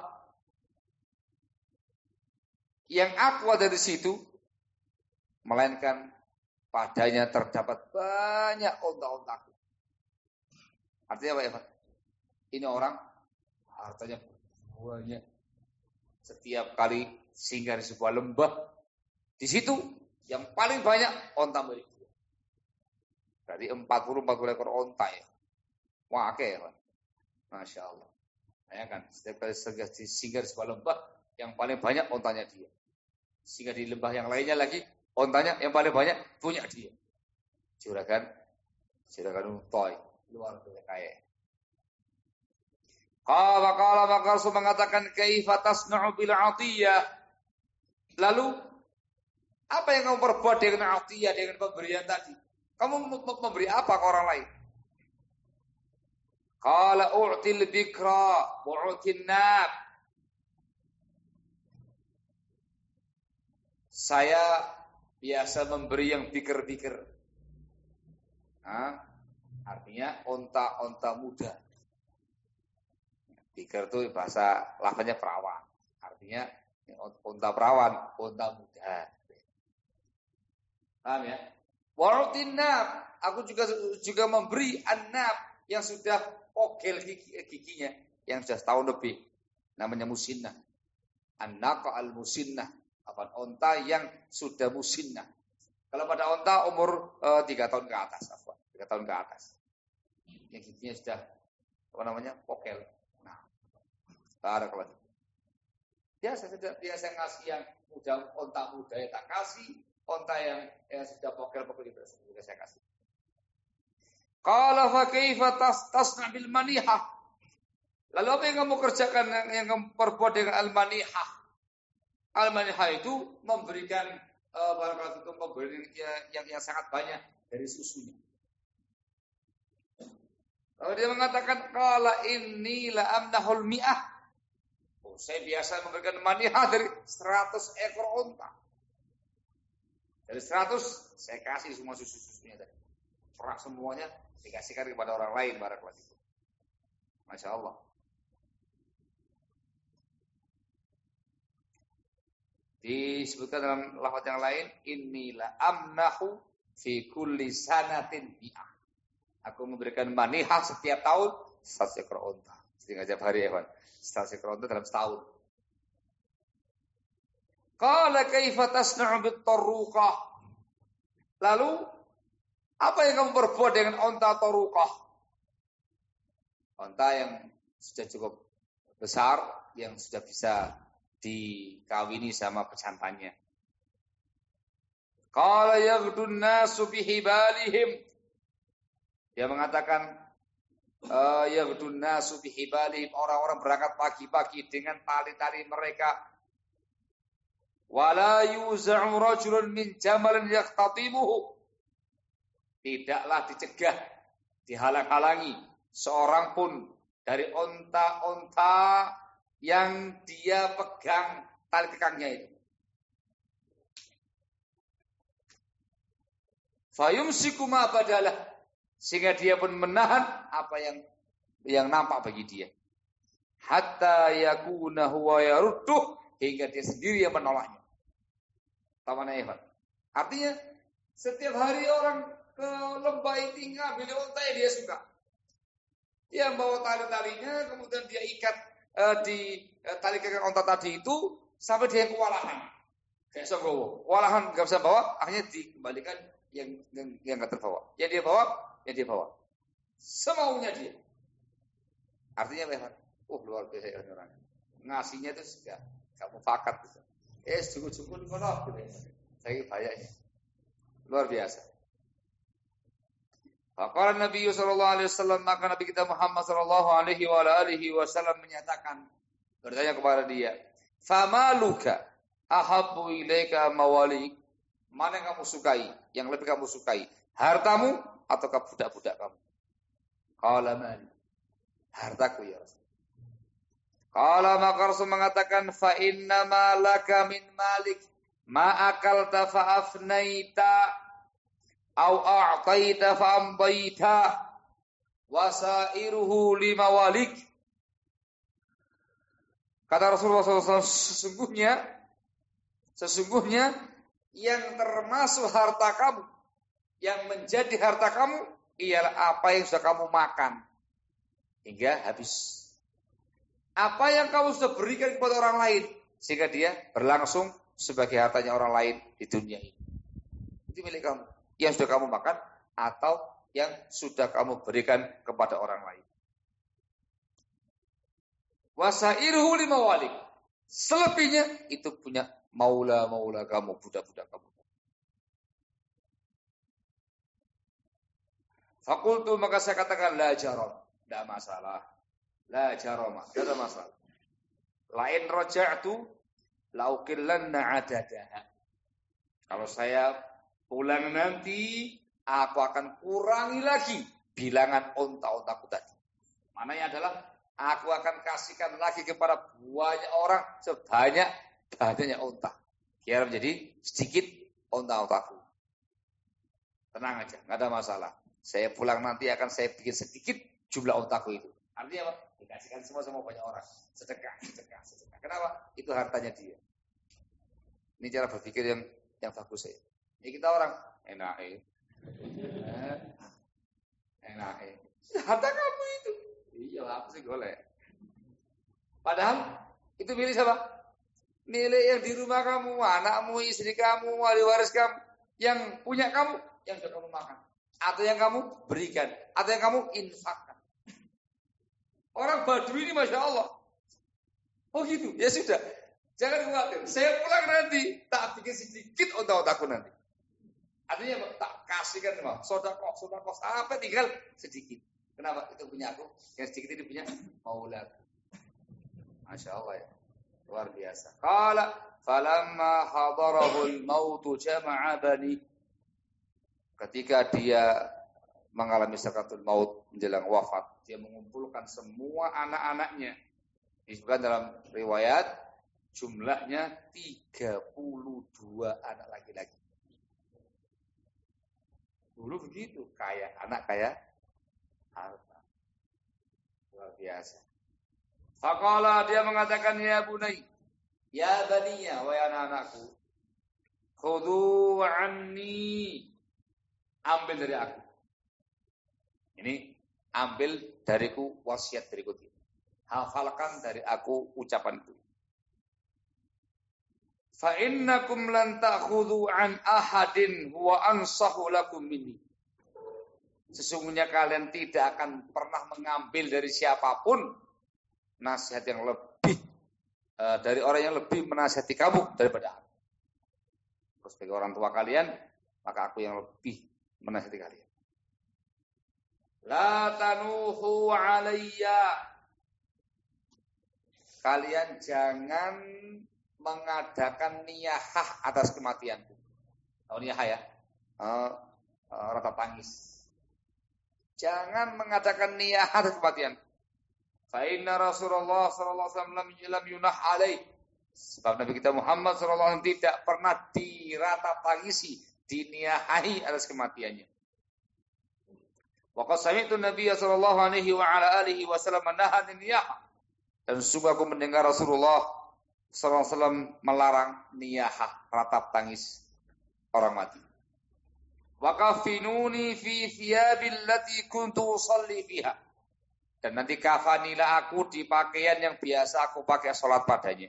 yang aku ada di situ, melainkan padanya terdapat banyak onta-ontaku. Artinya apa ya Pak? Ini orang hartanya banyak. Setiap kali singgah di sebuah lembah, di situ yang paling banyak onta milik dia. Berarti empat puluh empat puluh ekor onta ya. Wah, oke ya Pak. Masya Allah. Ya kan, setiap kali singgah di sebuah lembah, yang paling banyak ontanya dia. Singgah di lembah yang lainnya lagi, ontanya yang paling banyak punya dia. Juragan, juragan untoy, luar biasa kaya. Qala qala maka Rasul mengatakan kaifa tasna'u bil 'atiyah. Lalu apa yang kamu perbuat dengan 'atiyah, dengan pemberian tadi? Kamu memberi apa ke orang lain? Qala u'til bikra wa u'tin nab. Saya biasa memberi yang bikir-bikir. Nah, artinya onta-onta muda. Bikir itu bahasa lafaznya perawan. Artinya unta perawan, unta muda. Paham ya? Warutin nab, aku juga juga memberi an-nab yang sudah pogel gigi, giginya, yang sudah setahun lebih. Namanya musinnah. An-naqa al-musinnah, apa unta yang sudah musinnah. Kalau pada unta umur e, tiga tahun ke atas, apa? tiga tahun ke atas. Yang giginya sudah apa namanya? Pogel. Barakallahu. Biasa saja, biasa ngasih yang muda, onta muda ya tak kasih, onta yang yang sudah pogel-pogel itu juga saya kasih. Qala fa kaifa tasna bil manihah. Lalu apa yang kamu kerjakan, yang, yang kamu perbuat dengan al-manihah? Al-manihah itu memberikan uh, barakallahu itu memberi yang yang sangat banyak dari susunya. Lalu dia mengatakan qala inni la amnahul mi'ah. Saya biasa memberikan manihah dari seratus ekor onta. Dari seratus saya kasih semua susu-susunya tadi. Perah semuanya dikasihkan kepada orang lain barakallahu itu. Masya Allah. Disebutkan dalam lafaz yang lain, inilah amnahu fi kulli sanatin bi'ah. Aku memberikan manihah setiap tahun seratus ekor onta. Sehingga setiap hari ya, Pak. Seratus ekor onta dalam setahun. Qala kaifa tasna'u bit-taruqah. Lalu apa yang kamu perbuat dengan onta taruqah? Onta yang sudah cukup besar, yang sudah bisa dikawini sama pejantannya. Qala yaghdun nasu bihibalihim. Dia mengatakan Uh, ya beduna subihibalihim, orang-orang berangkat pagi-pagi dengan tali-tali mereka. Wala yuz'u rajulun min jamalin yaqtatimuhu. Tidaklah dicegah, dihalang-halangi seorang pun dari onta-onta yang dia pegang tali kekangnya itu. Fayumsiku ma badalah, sehingga dia pun menahan apa yang yang nampak bagi dia. Hatta yakuna huwa yarudduh, hingga dia sendiri yang menolaknya. Tamana Evan. Artinya setiap hari orang ke lembah itu ngambil onta yang dia suka. Dia bawa tali-talinya, kemudian dia ikat uh, di uh, tali kekang onta tadi itu sampai dia kewalahan. Kayak sogowo, kewalahan nggak bisa bawa, akhirnya dikembalikan yang yang yang nggak terbawa. Yang dia bawa, yang dia bawa. Semaunya dia. Artinya Evan. Oh luar biasa orang. Ngasihnya itu sudah nggak mufakat. Eh cukup-cukup ngono gitu. Saya bayarnya. Luar biasa. Faqala Nabi sallallahu alaihi wasallam, maka Nabi kita Muhammad sallallahu alaihi wa alihi wasallam menyatakan, bertanya kepada dia, "Famaluka ahabbu ilaika mawalik?" Mana yang kamu sukai, yang lebih kamu sukai, hartamu ataukah budak-budak kamu? Qala mali. Hartaku ya Rasul. Qala maka Rasul mengatakan, fa inna ma laka min malik ma akalta fa afnaita au a'taita fa amdaita wasairuhu lima walik. Kata Rasulullah shallallahu alaihi wasallam, sesungguhnya sesungguhnya yang termasuk harta kamu, yang menjadi harta kamu ialah apa yang sudah kamu makan hingga habis. Apa yang kamu sudah berikan kepada orang lain sehingga dia berlangsung sebagai hartanya orang lain di dunia ini. Itu milik kamu. Yang sudah kamu makan atau yang sudah kamu berikan kepada orang lain. Wasairuhu lima walik. Selebihnya itu punya maula-maula kamu, budak-budak kamu. Fakultu, maka saya katakan la jarom, tidak masalah. La jaroma, tidak ada masalah. Lain roja'tu laukillanna adadaha. Kalau saya pulang nanti, aku akan kurangi lagi bilangan onta-ontaku tadi. Maknanya adalah aku akan kasihkan lagi kepada banyak orang sebanyak banyaknya onta. Biar menjadi sedikit onta-ontaku. Tenang aja, nggak ada masalah. Saya pulang nanti akan saya bikin sedikit jumlah ontaku itu. Artinya apa? Dikasihkan semua sama banyak orang. Sedekah, sedekah, sedekah. Kenapa? Itu hartanya dia. Ini cara berpikir yang yang bagus ya. Ini kita orang enak eh. Enak eh. Harta kamu itu. Iya, apa sih golek. Padahal itu milik siapa? Milik yang di rumah kamu, anakmu, istri kamu, wali waris kamu, yang punya kamu, yang sudah kamu makan, atau yang kamu berikan, atau yang kamu infakkan. Orang Badui ini Masya Allah. Oh gitu, ya sudah. Jangan khawatir. Saya pulang nanti, tak bikin sedikit otak-otakku nanti. Artinya tak kasihkan memang. Sodako, sodako, sampai tinggal sedikit. Kenapa? Itu punya aku. Yang sedikit ini punya maulaku. Masya Allah ya. Luar biasa. Qala falamma hadarahul mautu jama'a bani. Ketika dia mengalami sakaratul maut menjelang wafat, dia mengumpulkan semua anak-anaknya. Disebutkan dalam riwayat jumlahnya tiga puluh dua anak laki-laki. Dulu begitu, kaya anak kaya harta. Luar biasa. Faqala, dia mengatakan, ya bunai, ya baniya, wahai anak-anakku, khudhu anni, ambil dari aku. Ini ambil dariku, wasiat dariku. Hafalkan dari aku ucapanku. Fa innakum lan ta'khudhu an ahadin huwa ansahu lakum minni. Sesungguhnya kalian tidak akan pernah mengambil dari siapapun nasihat yang lebih uh, dari orang yang lebih menasihati kamu daripada aku. Terus sebagai orang tua kalian, maka aku yang lebih menasihati kalian. La tanuhu alayya. Kalian jangan mengadakan niyahah atas kematianku. Tahu niyahah ya? Uh, uh, rata tangis. Jangan mengadakan niyahah atas kematianku. Fa inna Rasulullah sallallahu alaihi wasallam lam yunah alaih. Sebab Nabi kita Muhammad sallallahu alaihi wasallam tidak pernah dirata tangisi, diniyahahi atas kematiannya. Wa qad sami'tu Nabi sallallahu alaihi wa ala alihi wasallam naha niyahah. Dan sungguh aku mendengar Rasulullah sallallahu alaihi wasallam melarang niyahah, ratap tangis orang mati. Wa kafinuni fi thiyabil lati kuntu usalli fiha. Dan nanti kafanilah aku di pakaian yang biasa aku pakai salat padanya.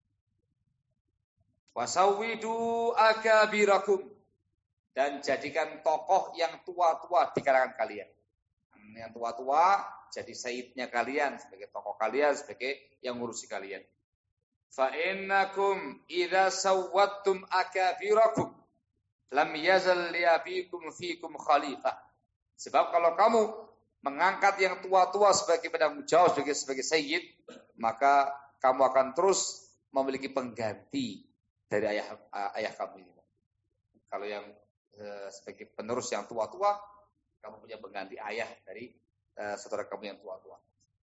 Wasawwidu akabirakum. Dan jadikan tokoh yang tua-tua di kalangan kalian. Yang tua-tua jadi sayyidnya kalian, sebagai tokoh kalian, sebagai yang ngurusi kalian. Fa innakum idza sawwattum akabirakum lam yazal liabikum fikum khalifah. Sebab kalau kamu mengangkat yang tua-tua sebagai penanggung jawab, sebagai sebagai sayyid, maka kamu akan terus memiliki pengganti dari ayah ayah kamu ini. Kalau yang eh, sebagai penerus yang tua-tua, kamu punya pengganti ayah dari uh, saudara kamu yang tua-tua.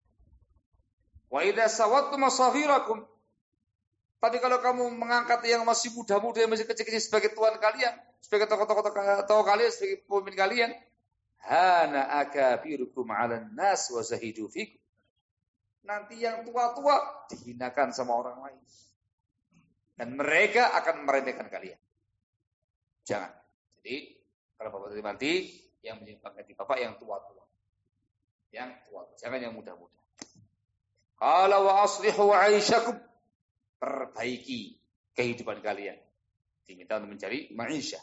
Wa idza sawattum saghirakum. Tapi kalau kamu mengangkat yang masih muda-muda, yang masih kecil-kecil sebagai tuan kalian, sebagai tokoh-tokoh tokoh kalian, sebagai pemimpin kalian, hana akabirukum 'alan nas wa zahidu fikum. Nanti yang tua-tua dihinakan sama orang lain. Dan mereka akan meremehkan kalian. Jangan. Jadi kalau bapak tadi mati, yang menjadi pengganti bapak yang tua-tua. Yang tua-tua, jangan yang muda-muda. Qala wa aslihu 'aisyakum. Perbaiki kehidupan kalian. Diminta untuk mencari ma'isyah.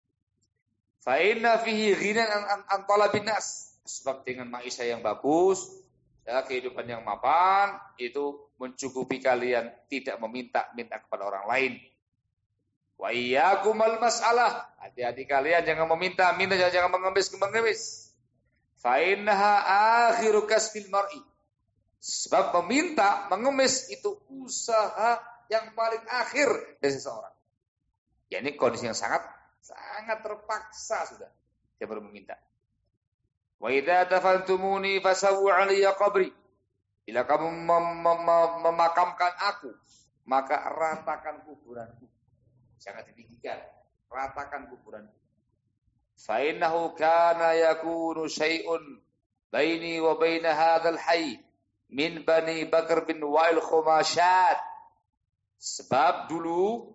Fa inna fihi ghinan an, an talabin nas. Sebab dengan ma'isyah yang bagus, ya, kehidupan yang mapan, itu mencukupi kalian, tidak meminta-minta kepada orang lain. Wa iyyakumal mas'alah. Hati-hati kalian jangan meminta, minta jangan, jangan mengemis-mengemis. Fa innaha akhiru kasbil mar'i. Sebab meminta, mengemis itu usaha yang paling akhir dari seseorang. Ya ini kondisi yang sangat sangat terpaksa sudah dia baru meminta. Wa idza tafaltumuni fasawwu 'alayya qabri. Bila kamu mem- mem- memakamkan aku, maka ratakan kuburanku. Jangan ditinggikan, ratakan kuburanku. Fa innahu kana yakunu syai'un baini wa baina hadzal hayy min Bani Bakar bin Wa'il Khumasyat. Sebab dulu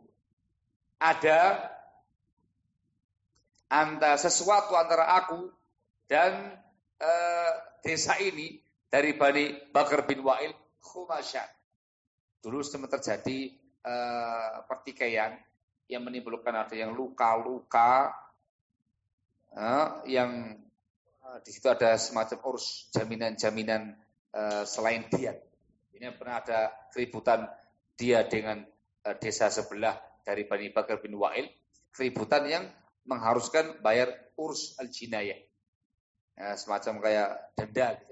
ada antara sesuatu antara aku dan uh, desa ini dari Bani Bakar bin Wa'il Khumasyat. Dulu sempat terjadi uh, pertikaian yang menimbulkan ada yang luka-luka, uh, yang uh, di situ ada semacam urus jaminan-jaminan uh, selain diat. Ini pernah ada keributan dia dengan uh, desa sebelah dari Bani Bakar bin Wa'il, keributan yang mengharuskan bayar urs al-jinayah, uh, semacam kayak denda gitu.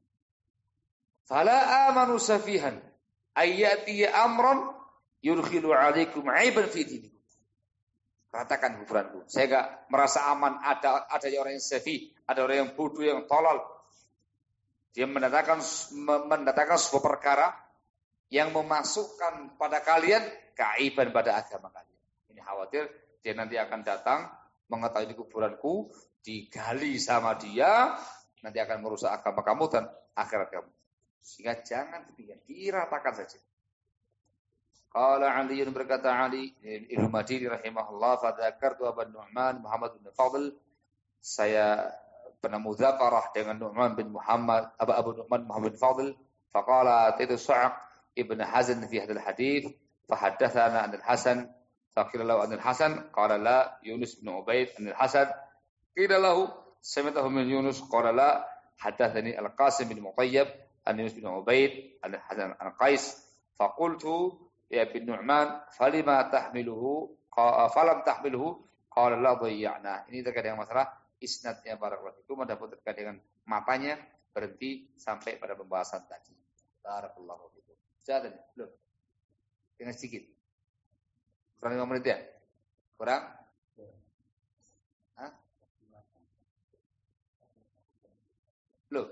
Fala amanu safihan ayati amran yurkhilu alaikum aiban fi dinikum. Ratakan kuburanku. Saya enggak merasa aman ada ada orang yang safi, ada orang yang bodoh, yang tolol. Dia mendatangkan mendatangkan sebuah perkara yang memasukkan pada kalian keaiban pada agama kalian. Ini khawatir dia nanti akan datang mengetahui di kuburanku, digali sama dia, nanti akan merusak agama kamu dan akhirat kamu. Sehingga jangan demikian, diratakan saja. Qala Ali berkata Ali Ibnu Madini rahimahullah, fadzakartu Abu Nu'man Muhammad bin Fadl, saya pernah mudzakarah dengan Nu'man bin Muhammad Abu Abu Nu'man Muhammad bin Fadl, faqala taitu Sa'q ibn Hazan fi hadzal hadits, fahaddatsana an al-Hasan, faqila lahu an al-Hasan, qala la Yunus bin Ubaid an al-Hasan, qila lahu sami'tahu min Yunus, qala la haddatsani al-Qasim bin Mutayyib an Yunus bin Ubaid an Hasan an Qais, faqultu ya bin Nu'man falima tahmiluhu falam tahmiluhu qala la dhayya'na. Ini terkait dengan masalah isnadnya barakallahu fikum, adapun terkait dengan matanya berhenti sampai pada pembahasan tadi. Barakallahu fikum. Sudah belum? Dengan sedikit. Kurang lima menit ya? Kurang? Hah? Belum?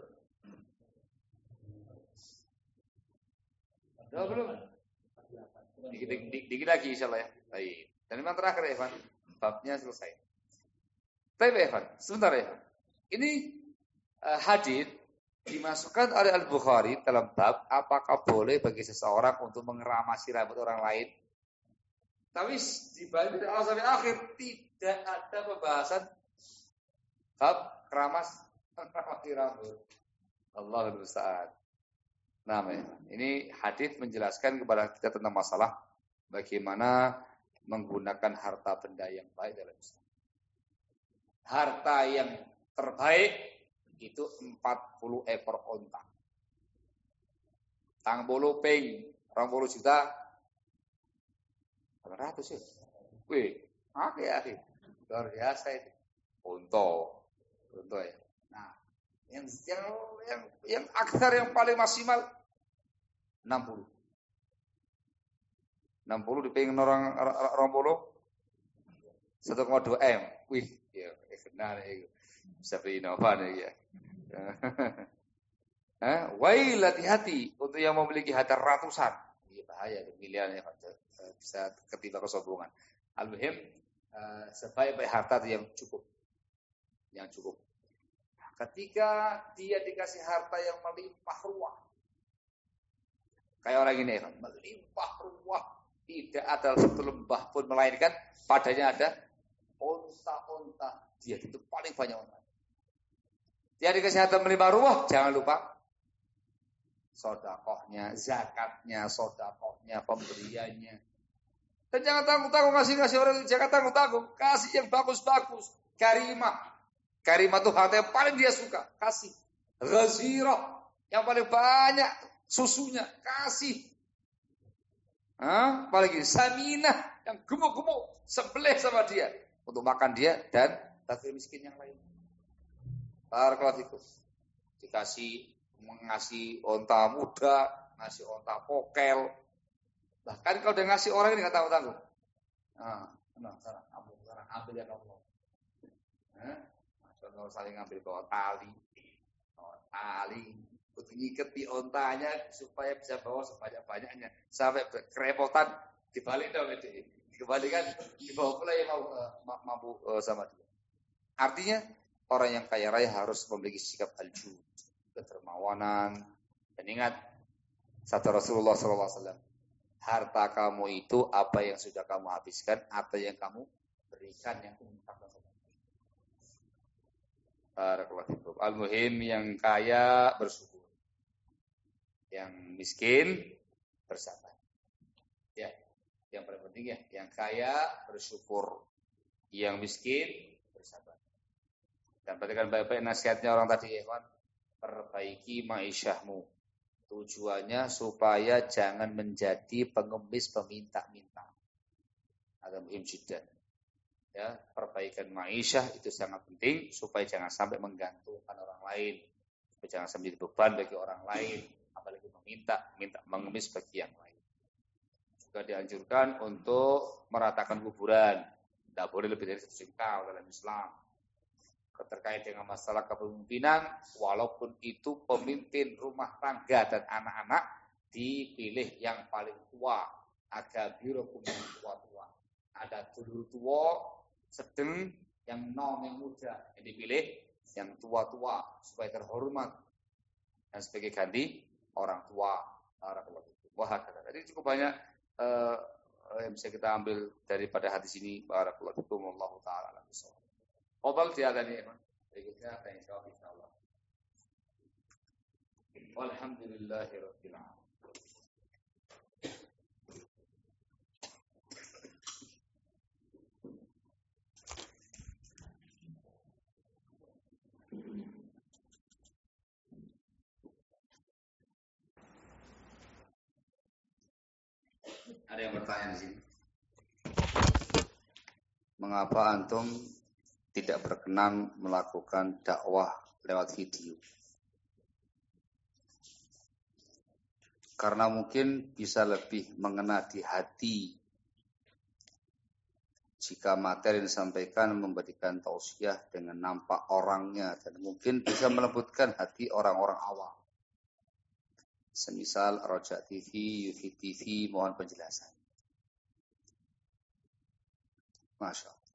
Oh, belum? Dikit, dikit, dikit lagi insyaallah ya. Baik. Dan memang terakhir ya, Evan. Babnya selesai. Baik, Evan. Sebentar ya. Ini uh, hadis dimasukkan oleh Al-Bukhari dalam bab apakah boleh bagi seseorang untuk mengeramasi rambut orang lain. Tapi di balik dari awal sampai akhir tidak ada pembahasan bab keramas mengeramasi rambut. Allahu musta'an. Nah, ini hadis menjelaskan kepada kita tentang masalah bagaimana menggunakan harta benda yang baik dalam Islam. Harta yang terbaik itu empat puluh ekor onta. Tang bolu ping, dua puluh juta. Berapa ratus ya? Wih, oke ya, luar biasa itu. Unto, unto ya. Nah, yang yang yang yang aksar yang paling maksimal enam puluh. enam puluh dipingin orang dua puluh satu koma dua M. Wih, ya benar itu. Bisa beli Innova ya. Eh, wail hati-hati untuk yang memiliki harta ratusan. Iya bahaya miliaran ya, bisa ketiba kesombongan. Al-muhim uh, sebaik-baik harta yang cukup. Yang cukup. Ketika dia dikasih harta yang melimpah ruah. Kayak orang ini, melimpah ruah, tidak ada satu lembah pun melainkan padanya ada onta-onta. Dia itu paling banyak onta. Dia dikasih harta melimpah ruah, jangan lupa sodakohnya, zakatnya, sodakohnya, pemberiannya. Dan jangan tanggung-tanggung ngasih-ngasih orang, jangan tanggung-tanggung, kasih yang bagus-bagus. Karimah, karimah itu harta yang paling dia suka, kasih. Ghazirah, yang paling banyak susunya, kasih. Hah? Apalagi saminah, yang gemuk-gemuk, sembelih sama dia. Untuk makan dia dan fakir miskin yang lain. Barakallahu fikum. Dikasih ngasih onta muda, ngasih onta pokel. Bahkan kalau dia ngasih orang ini nggak tahu tanggung. Nah, nah, sana ambil, sana ambil ya kamu. Nah, kalau saling ambil bawa tali, bawa tali, untuk ngikat di ontanya supaya bisa bawa sebanyak-banyaknya. Sampai kerepotan dibalik dong itu, dikembalikan, dibawa pula yang mau uh, mampu uh, sama dia. Artinya orang yang kaya raya harus memiliki sikap al-jud, kedermawanan. Dan ingat sabda Rasulullah sallallahu alaihi wasallam, harta kamu itu apa yang sudah kamu habiskan atau yang kamu berikan yang infakkan saja. Barakallahu fikum. Al-muhim yang kaya bersyukur. Yang miskin bersabar. Ya, yang paling penting ya, yang kaya bersyukur, yang miskin bersabar. Dan perhatikan baik-baik nasihatnya orang tadi, ya, perbaiki ma'isyahmu. Tujuannya supaya jangan menjadi pengemis peminta-minta. Ada muhim jidan. Ya, perbaikan ma'isyah itu sangat penting supaya jangan sampai menggantungkan orang lain. Supaya jangan sampai menjadi beban bagi orang lain, apalagi meminta, minta mengemis bagi yang lain. Juga dianjurkan untuk meratakan kuburan. Tidak boleh lebih dari satu jengkal dalam Islam. Terkait dengan masalah kepemimpinan, walaupun itu pemimpin rumah tangga dan anak-anak, dipilih yang paling tua, agak birokum yang tua-tua. Ada dulur tua, sedang, yang nom, yang muda, yang dipilih yang tua-tua supaya terhormat dan sebagai ganti orang tua. Wah, jadi cukup banyak uh, yang bisa kita ambil daripada hadis ini. Barakallahu fikum, wallahu taala alam bisawab. Qobal dia tadi, Iman. Berikutnya akan jawab insyaallah. Walhamdulillahirabbil alamin. Ada yang bertanya di sini. Mengapa antum tidak berkenan melakukan dakwah lewat video? Karena mungkin bisa lebih mengena di hati jika materi yang disampaikan memberikan tausiah dengan nampak orangnya dan mungkin bisa melembutkan hati orang-orang awam. Semisal Rojak T V, Yufi T V, mohon penjelasan. Masya Allah.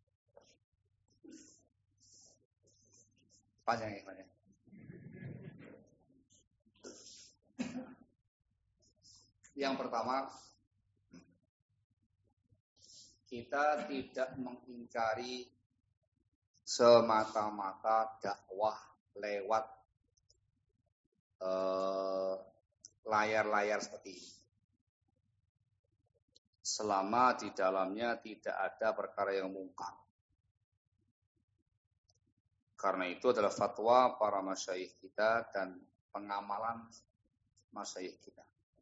Panjang ya, panjang. Yang pertama, kita tidak mengingkari semata-mata dakwah lewat eh, layar-layar seperti ini. Selama di dalamnya tidak ada perkara yang mungkar. Karena itu adalah fatwa para masyayikh kita dan pengamalan masyayikh kita.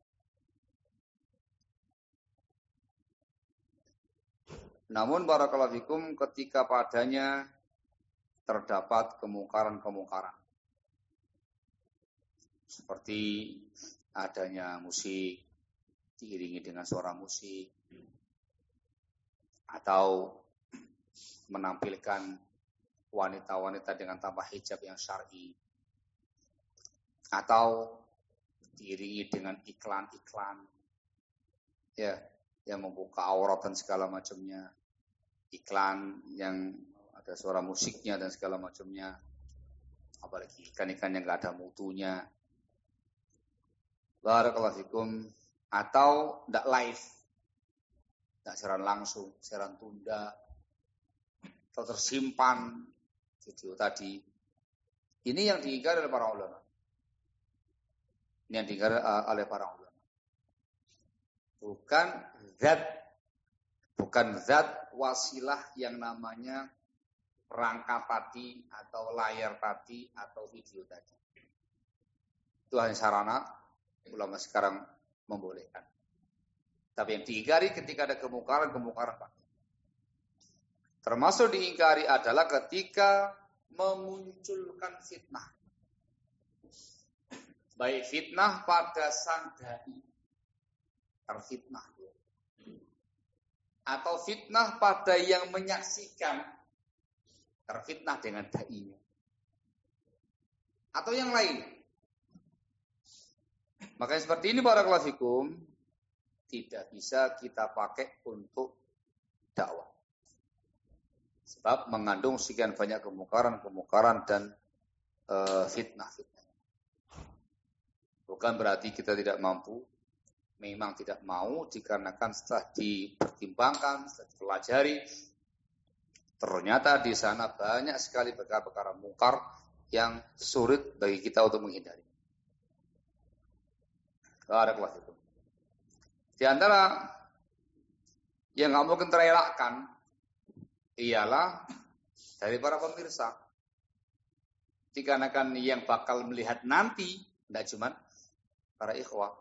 Namun barakallahu fikum ketika padanya terdapat kemungkaran-kemungkaran. Seperti adanya musik diiringi dengan suara musik atau menampilkan wanita-wanita dengan tanpa hijab yang syar'i atau diiringi dengan iklan-iklan ya yang membuka aurat dan segala macamnya, iklan yang ada suara musiknya dan segala macamnya, apalagi ikan-ikan yang nggak ada mutunya. Barakallahu fikum. Atau tidak live, tidak siaran langsung, siaran tunda, atau tersimpan video tadi. Ini yang diingkari oleh para ulama. Ini yang diingkari oleh para ulama. Bukan zat, bukan zat wasilah yang namanya perangkat tadi atau layar tadi atau video tadi. Itu hanya sarana ulama sekarang membolehkan. Tapi yang diingkari ketika ada kemungkaran-kemungkaran Pak. Termasuk diingkari adalah ketika memunculkan fitnah. Baik fitnah pada sang dai, terfitnah. Atau fitnah pada yang menyaksikan, terfitnah dengan dai-nya. Atau yang lain. Makanya seperti ini barakallahu fikum tidak bisa kita pakai untuk dakwah. Sebab mengandung sekian banyak kemungkaran-kemungkaran dan uh, fitnah-fitnah. Bukan berarti kita tidak mampu, memang tidak mau dikarenakan setelah dipertimbangkan, setelah dipelajari, ternyata di sana banyak sekali perkara-perkara mungkar yang sulit bagi kita untuk menghindari. Barakallahu fikum. Di antara yang nggak mungkin terelakkan ialah dari para pemirsa. Dikarenakan yang bakal melihat nanti tidak cuma para ikhwah.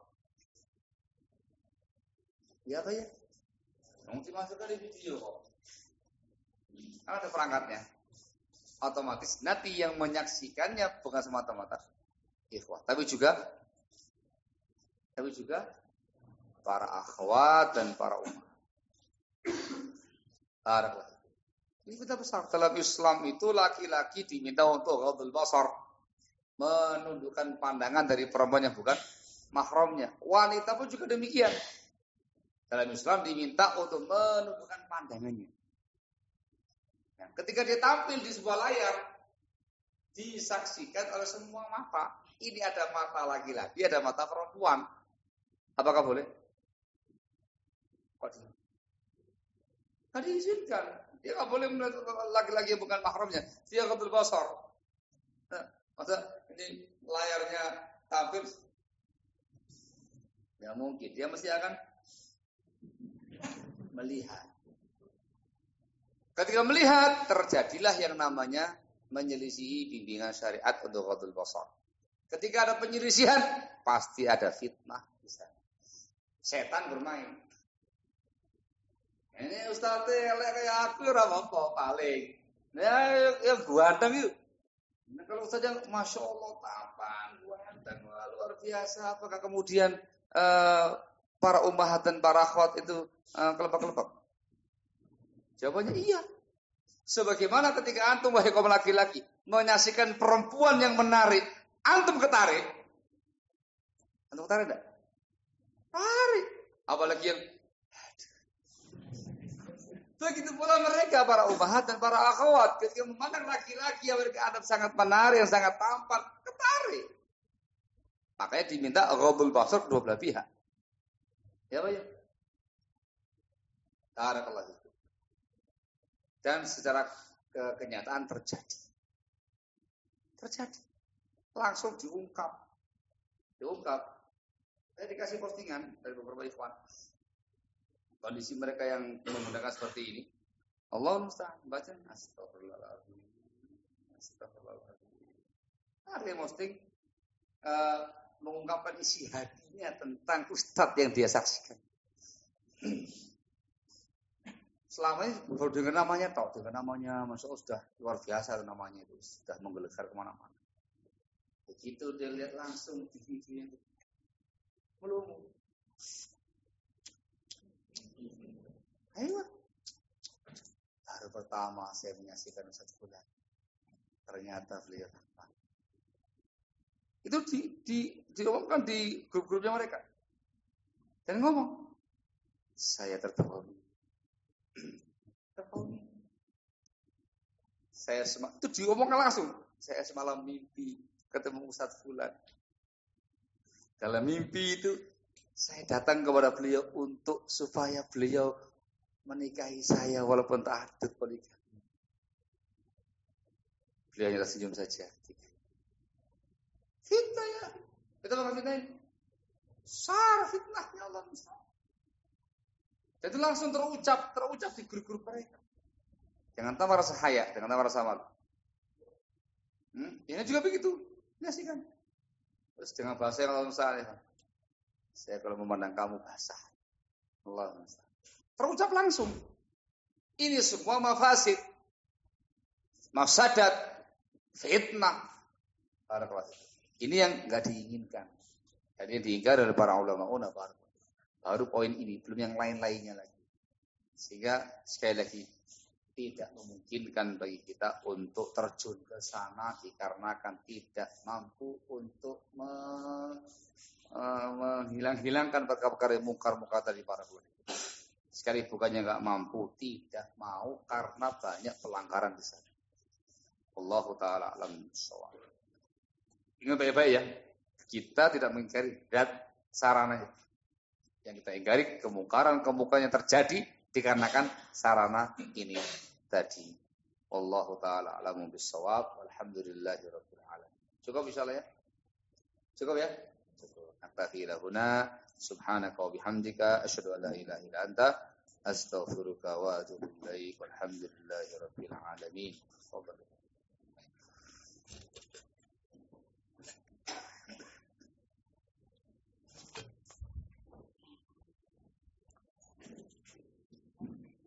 Ya apa ya? Mungkin masukkan di video kok. Kan ada perangkatnya. Otomatis nanti yang menyaksikannya bukan semata-mata ikhwah, tapi juga tapi juga para akhwat dan para umat. Barakallahu. Ini kita besar dalam Islam itu laki-laki diminta untuk ghadul basar, menundukkan pandangan dari perempuan yang bukan mahramnya. Wanita pun juga demikian. Dalam Islam diminta untuk menundukkan pandangannya. Nah, ketika dia tampil di sebuah layar, disaksikan oleh semua mata. Ini ada mata laki-laki, ada mata perempuan. Apakah boleh? Kok tidak? Tidak diizinkan. Dia tidak boleh melihat laki-laki yang bukan mahramnya. Dia ghadul basar. Nah, masa ini layarnya tampil? Ya mungkin. Dia mesti akan melihat. Ketika melihat, terjadilah yang namanya menyelisihi bimbingan syariat untuk ghadul basar. Ketika ada penyelisihan, pasti ada fitnah di sana. Setan bermain. Ini Ustaz elek kayak aku ora apa paling. Ya ya ganteng yuk. Nah, kalau saja Masya Allah tampan ganteng luar biasa. Apakah kemudian uh, para ummahat dan para akhwat itu uh, kelepak-kelepak? Jawabannya iya. Sebagaimana ketika antum wahai kaum laki-laki menyaksikan perempuan yang menarik, antum ketarik. Antum ketarik enggak? Tarik. Apalagi yang begitu pula mereka para ummahat dan para akhwat ketika memandang laki-laki yang mereka anggap sangat menarik, yang sangat tampan, ketarik. Makanya diminta ghadul basar kedua belah pihak. Ya Pak ya? Barakallahu. Dan secara ke kenyataan terjadi. Terjadi. Langsung diungkap. Diungkap. Saya dikasih postingan dari beberapa ikhwan. Kondisi mereka yang menggunakan seperti ini. Allah musta'an. Baca. Astagfirullahaladzim. Astagfirullahaladzim. Ada yang posting. Uh, mengungkapkan isi hatinya tentang ustadz yang dia saksikan. Selama ini baru dengar namanya, tahu dengar namanya, masya Allah sudah luar biasa namanya itu, sudah menggelegar kemana-mana. Begitu dia lihat langsung di video yang melumpuh. Ayo, baru pertama saya menyaksikan Ustaz Fulan, ternyata beliau tampan. Itu di, di, diomongkan di grup-grupnya mereka, dan ngomong, saya tertawa. Saya semalam itu diomongkan langsung. Saya semalam mimpi ketemu Ustaz Fulan. Dalam mimpi itu saya datang kepada beliau untuk supaya beliau menikahi saya walaupun tak adut poligami. Beliau hanya senyum saja. Fitnah ya. Kita bakal fitnah. Sar fitnahnya Allah. Jadi langsung terucap, terucap di grup-grup mereka. Jangan tambah rasa haya, jangan tambah rasa malu. Hmm? Ini juga begitu. Ya sih kan. Terus dengan bahasa yang Allah misalnya, saya kalau memandang kamu basah. Allah misalnya. Terucap langsung. Ini semua mafasid. Mafsadat. Fitnah. Ini yang enggak diinginkan. Jadi yang diinginkan oleh para ulama una baru. Baru poin ini, belum yang lain-lainnya lagi. Sehingga sekali lagi tidak memungkinkan bagi kita untuk terjun ke sana dikarenakan tidak mampu untuk me, uh, menghilang-hilangkan perkara-perkara mungkar-mungkar dari para ulama. Sekali bukannya enggak mampu, tidak mau karena banyak pelanggaran di sana. Allahu taala alam bissawab. Ingat baik-baik ya. Kita tidak mengingkari zat sarananya. Yang kita ingkari kemungkaran-kemungkaran yang terjadi dikarenakan sarana ini tadi. Wallahu taala a'lamu bissawab. Walhamdulillahirabbil alamin. Cukup insyaallah ya? Cukup ya? Cukup. Naktafi lahuna subhanaka wa bihamdika asyhadu an la ilaha illa anta astaghfiruka wa atubu ilaik. Walhamdulillahirabbil alamin.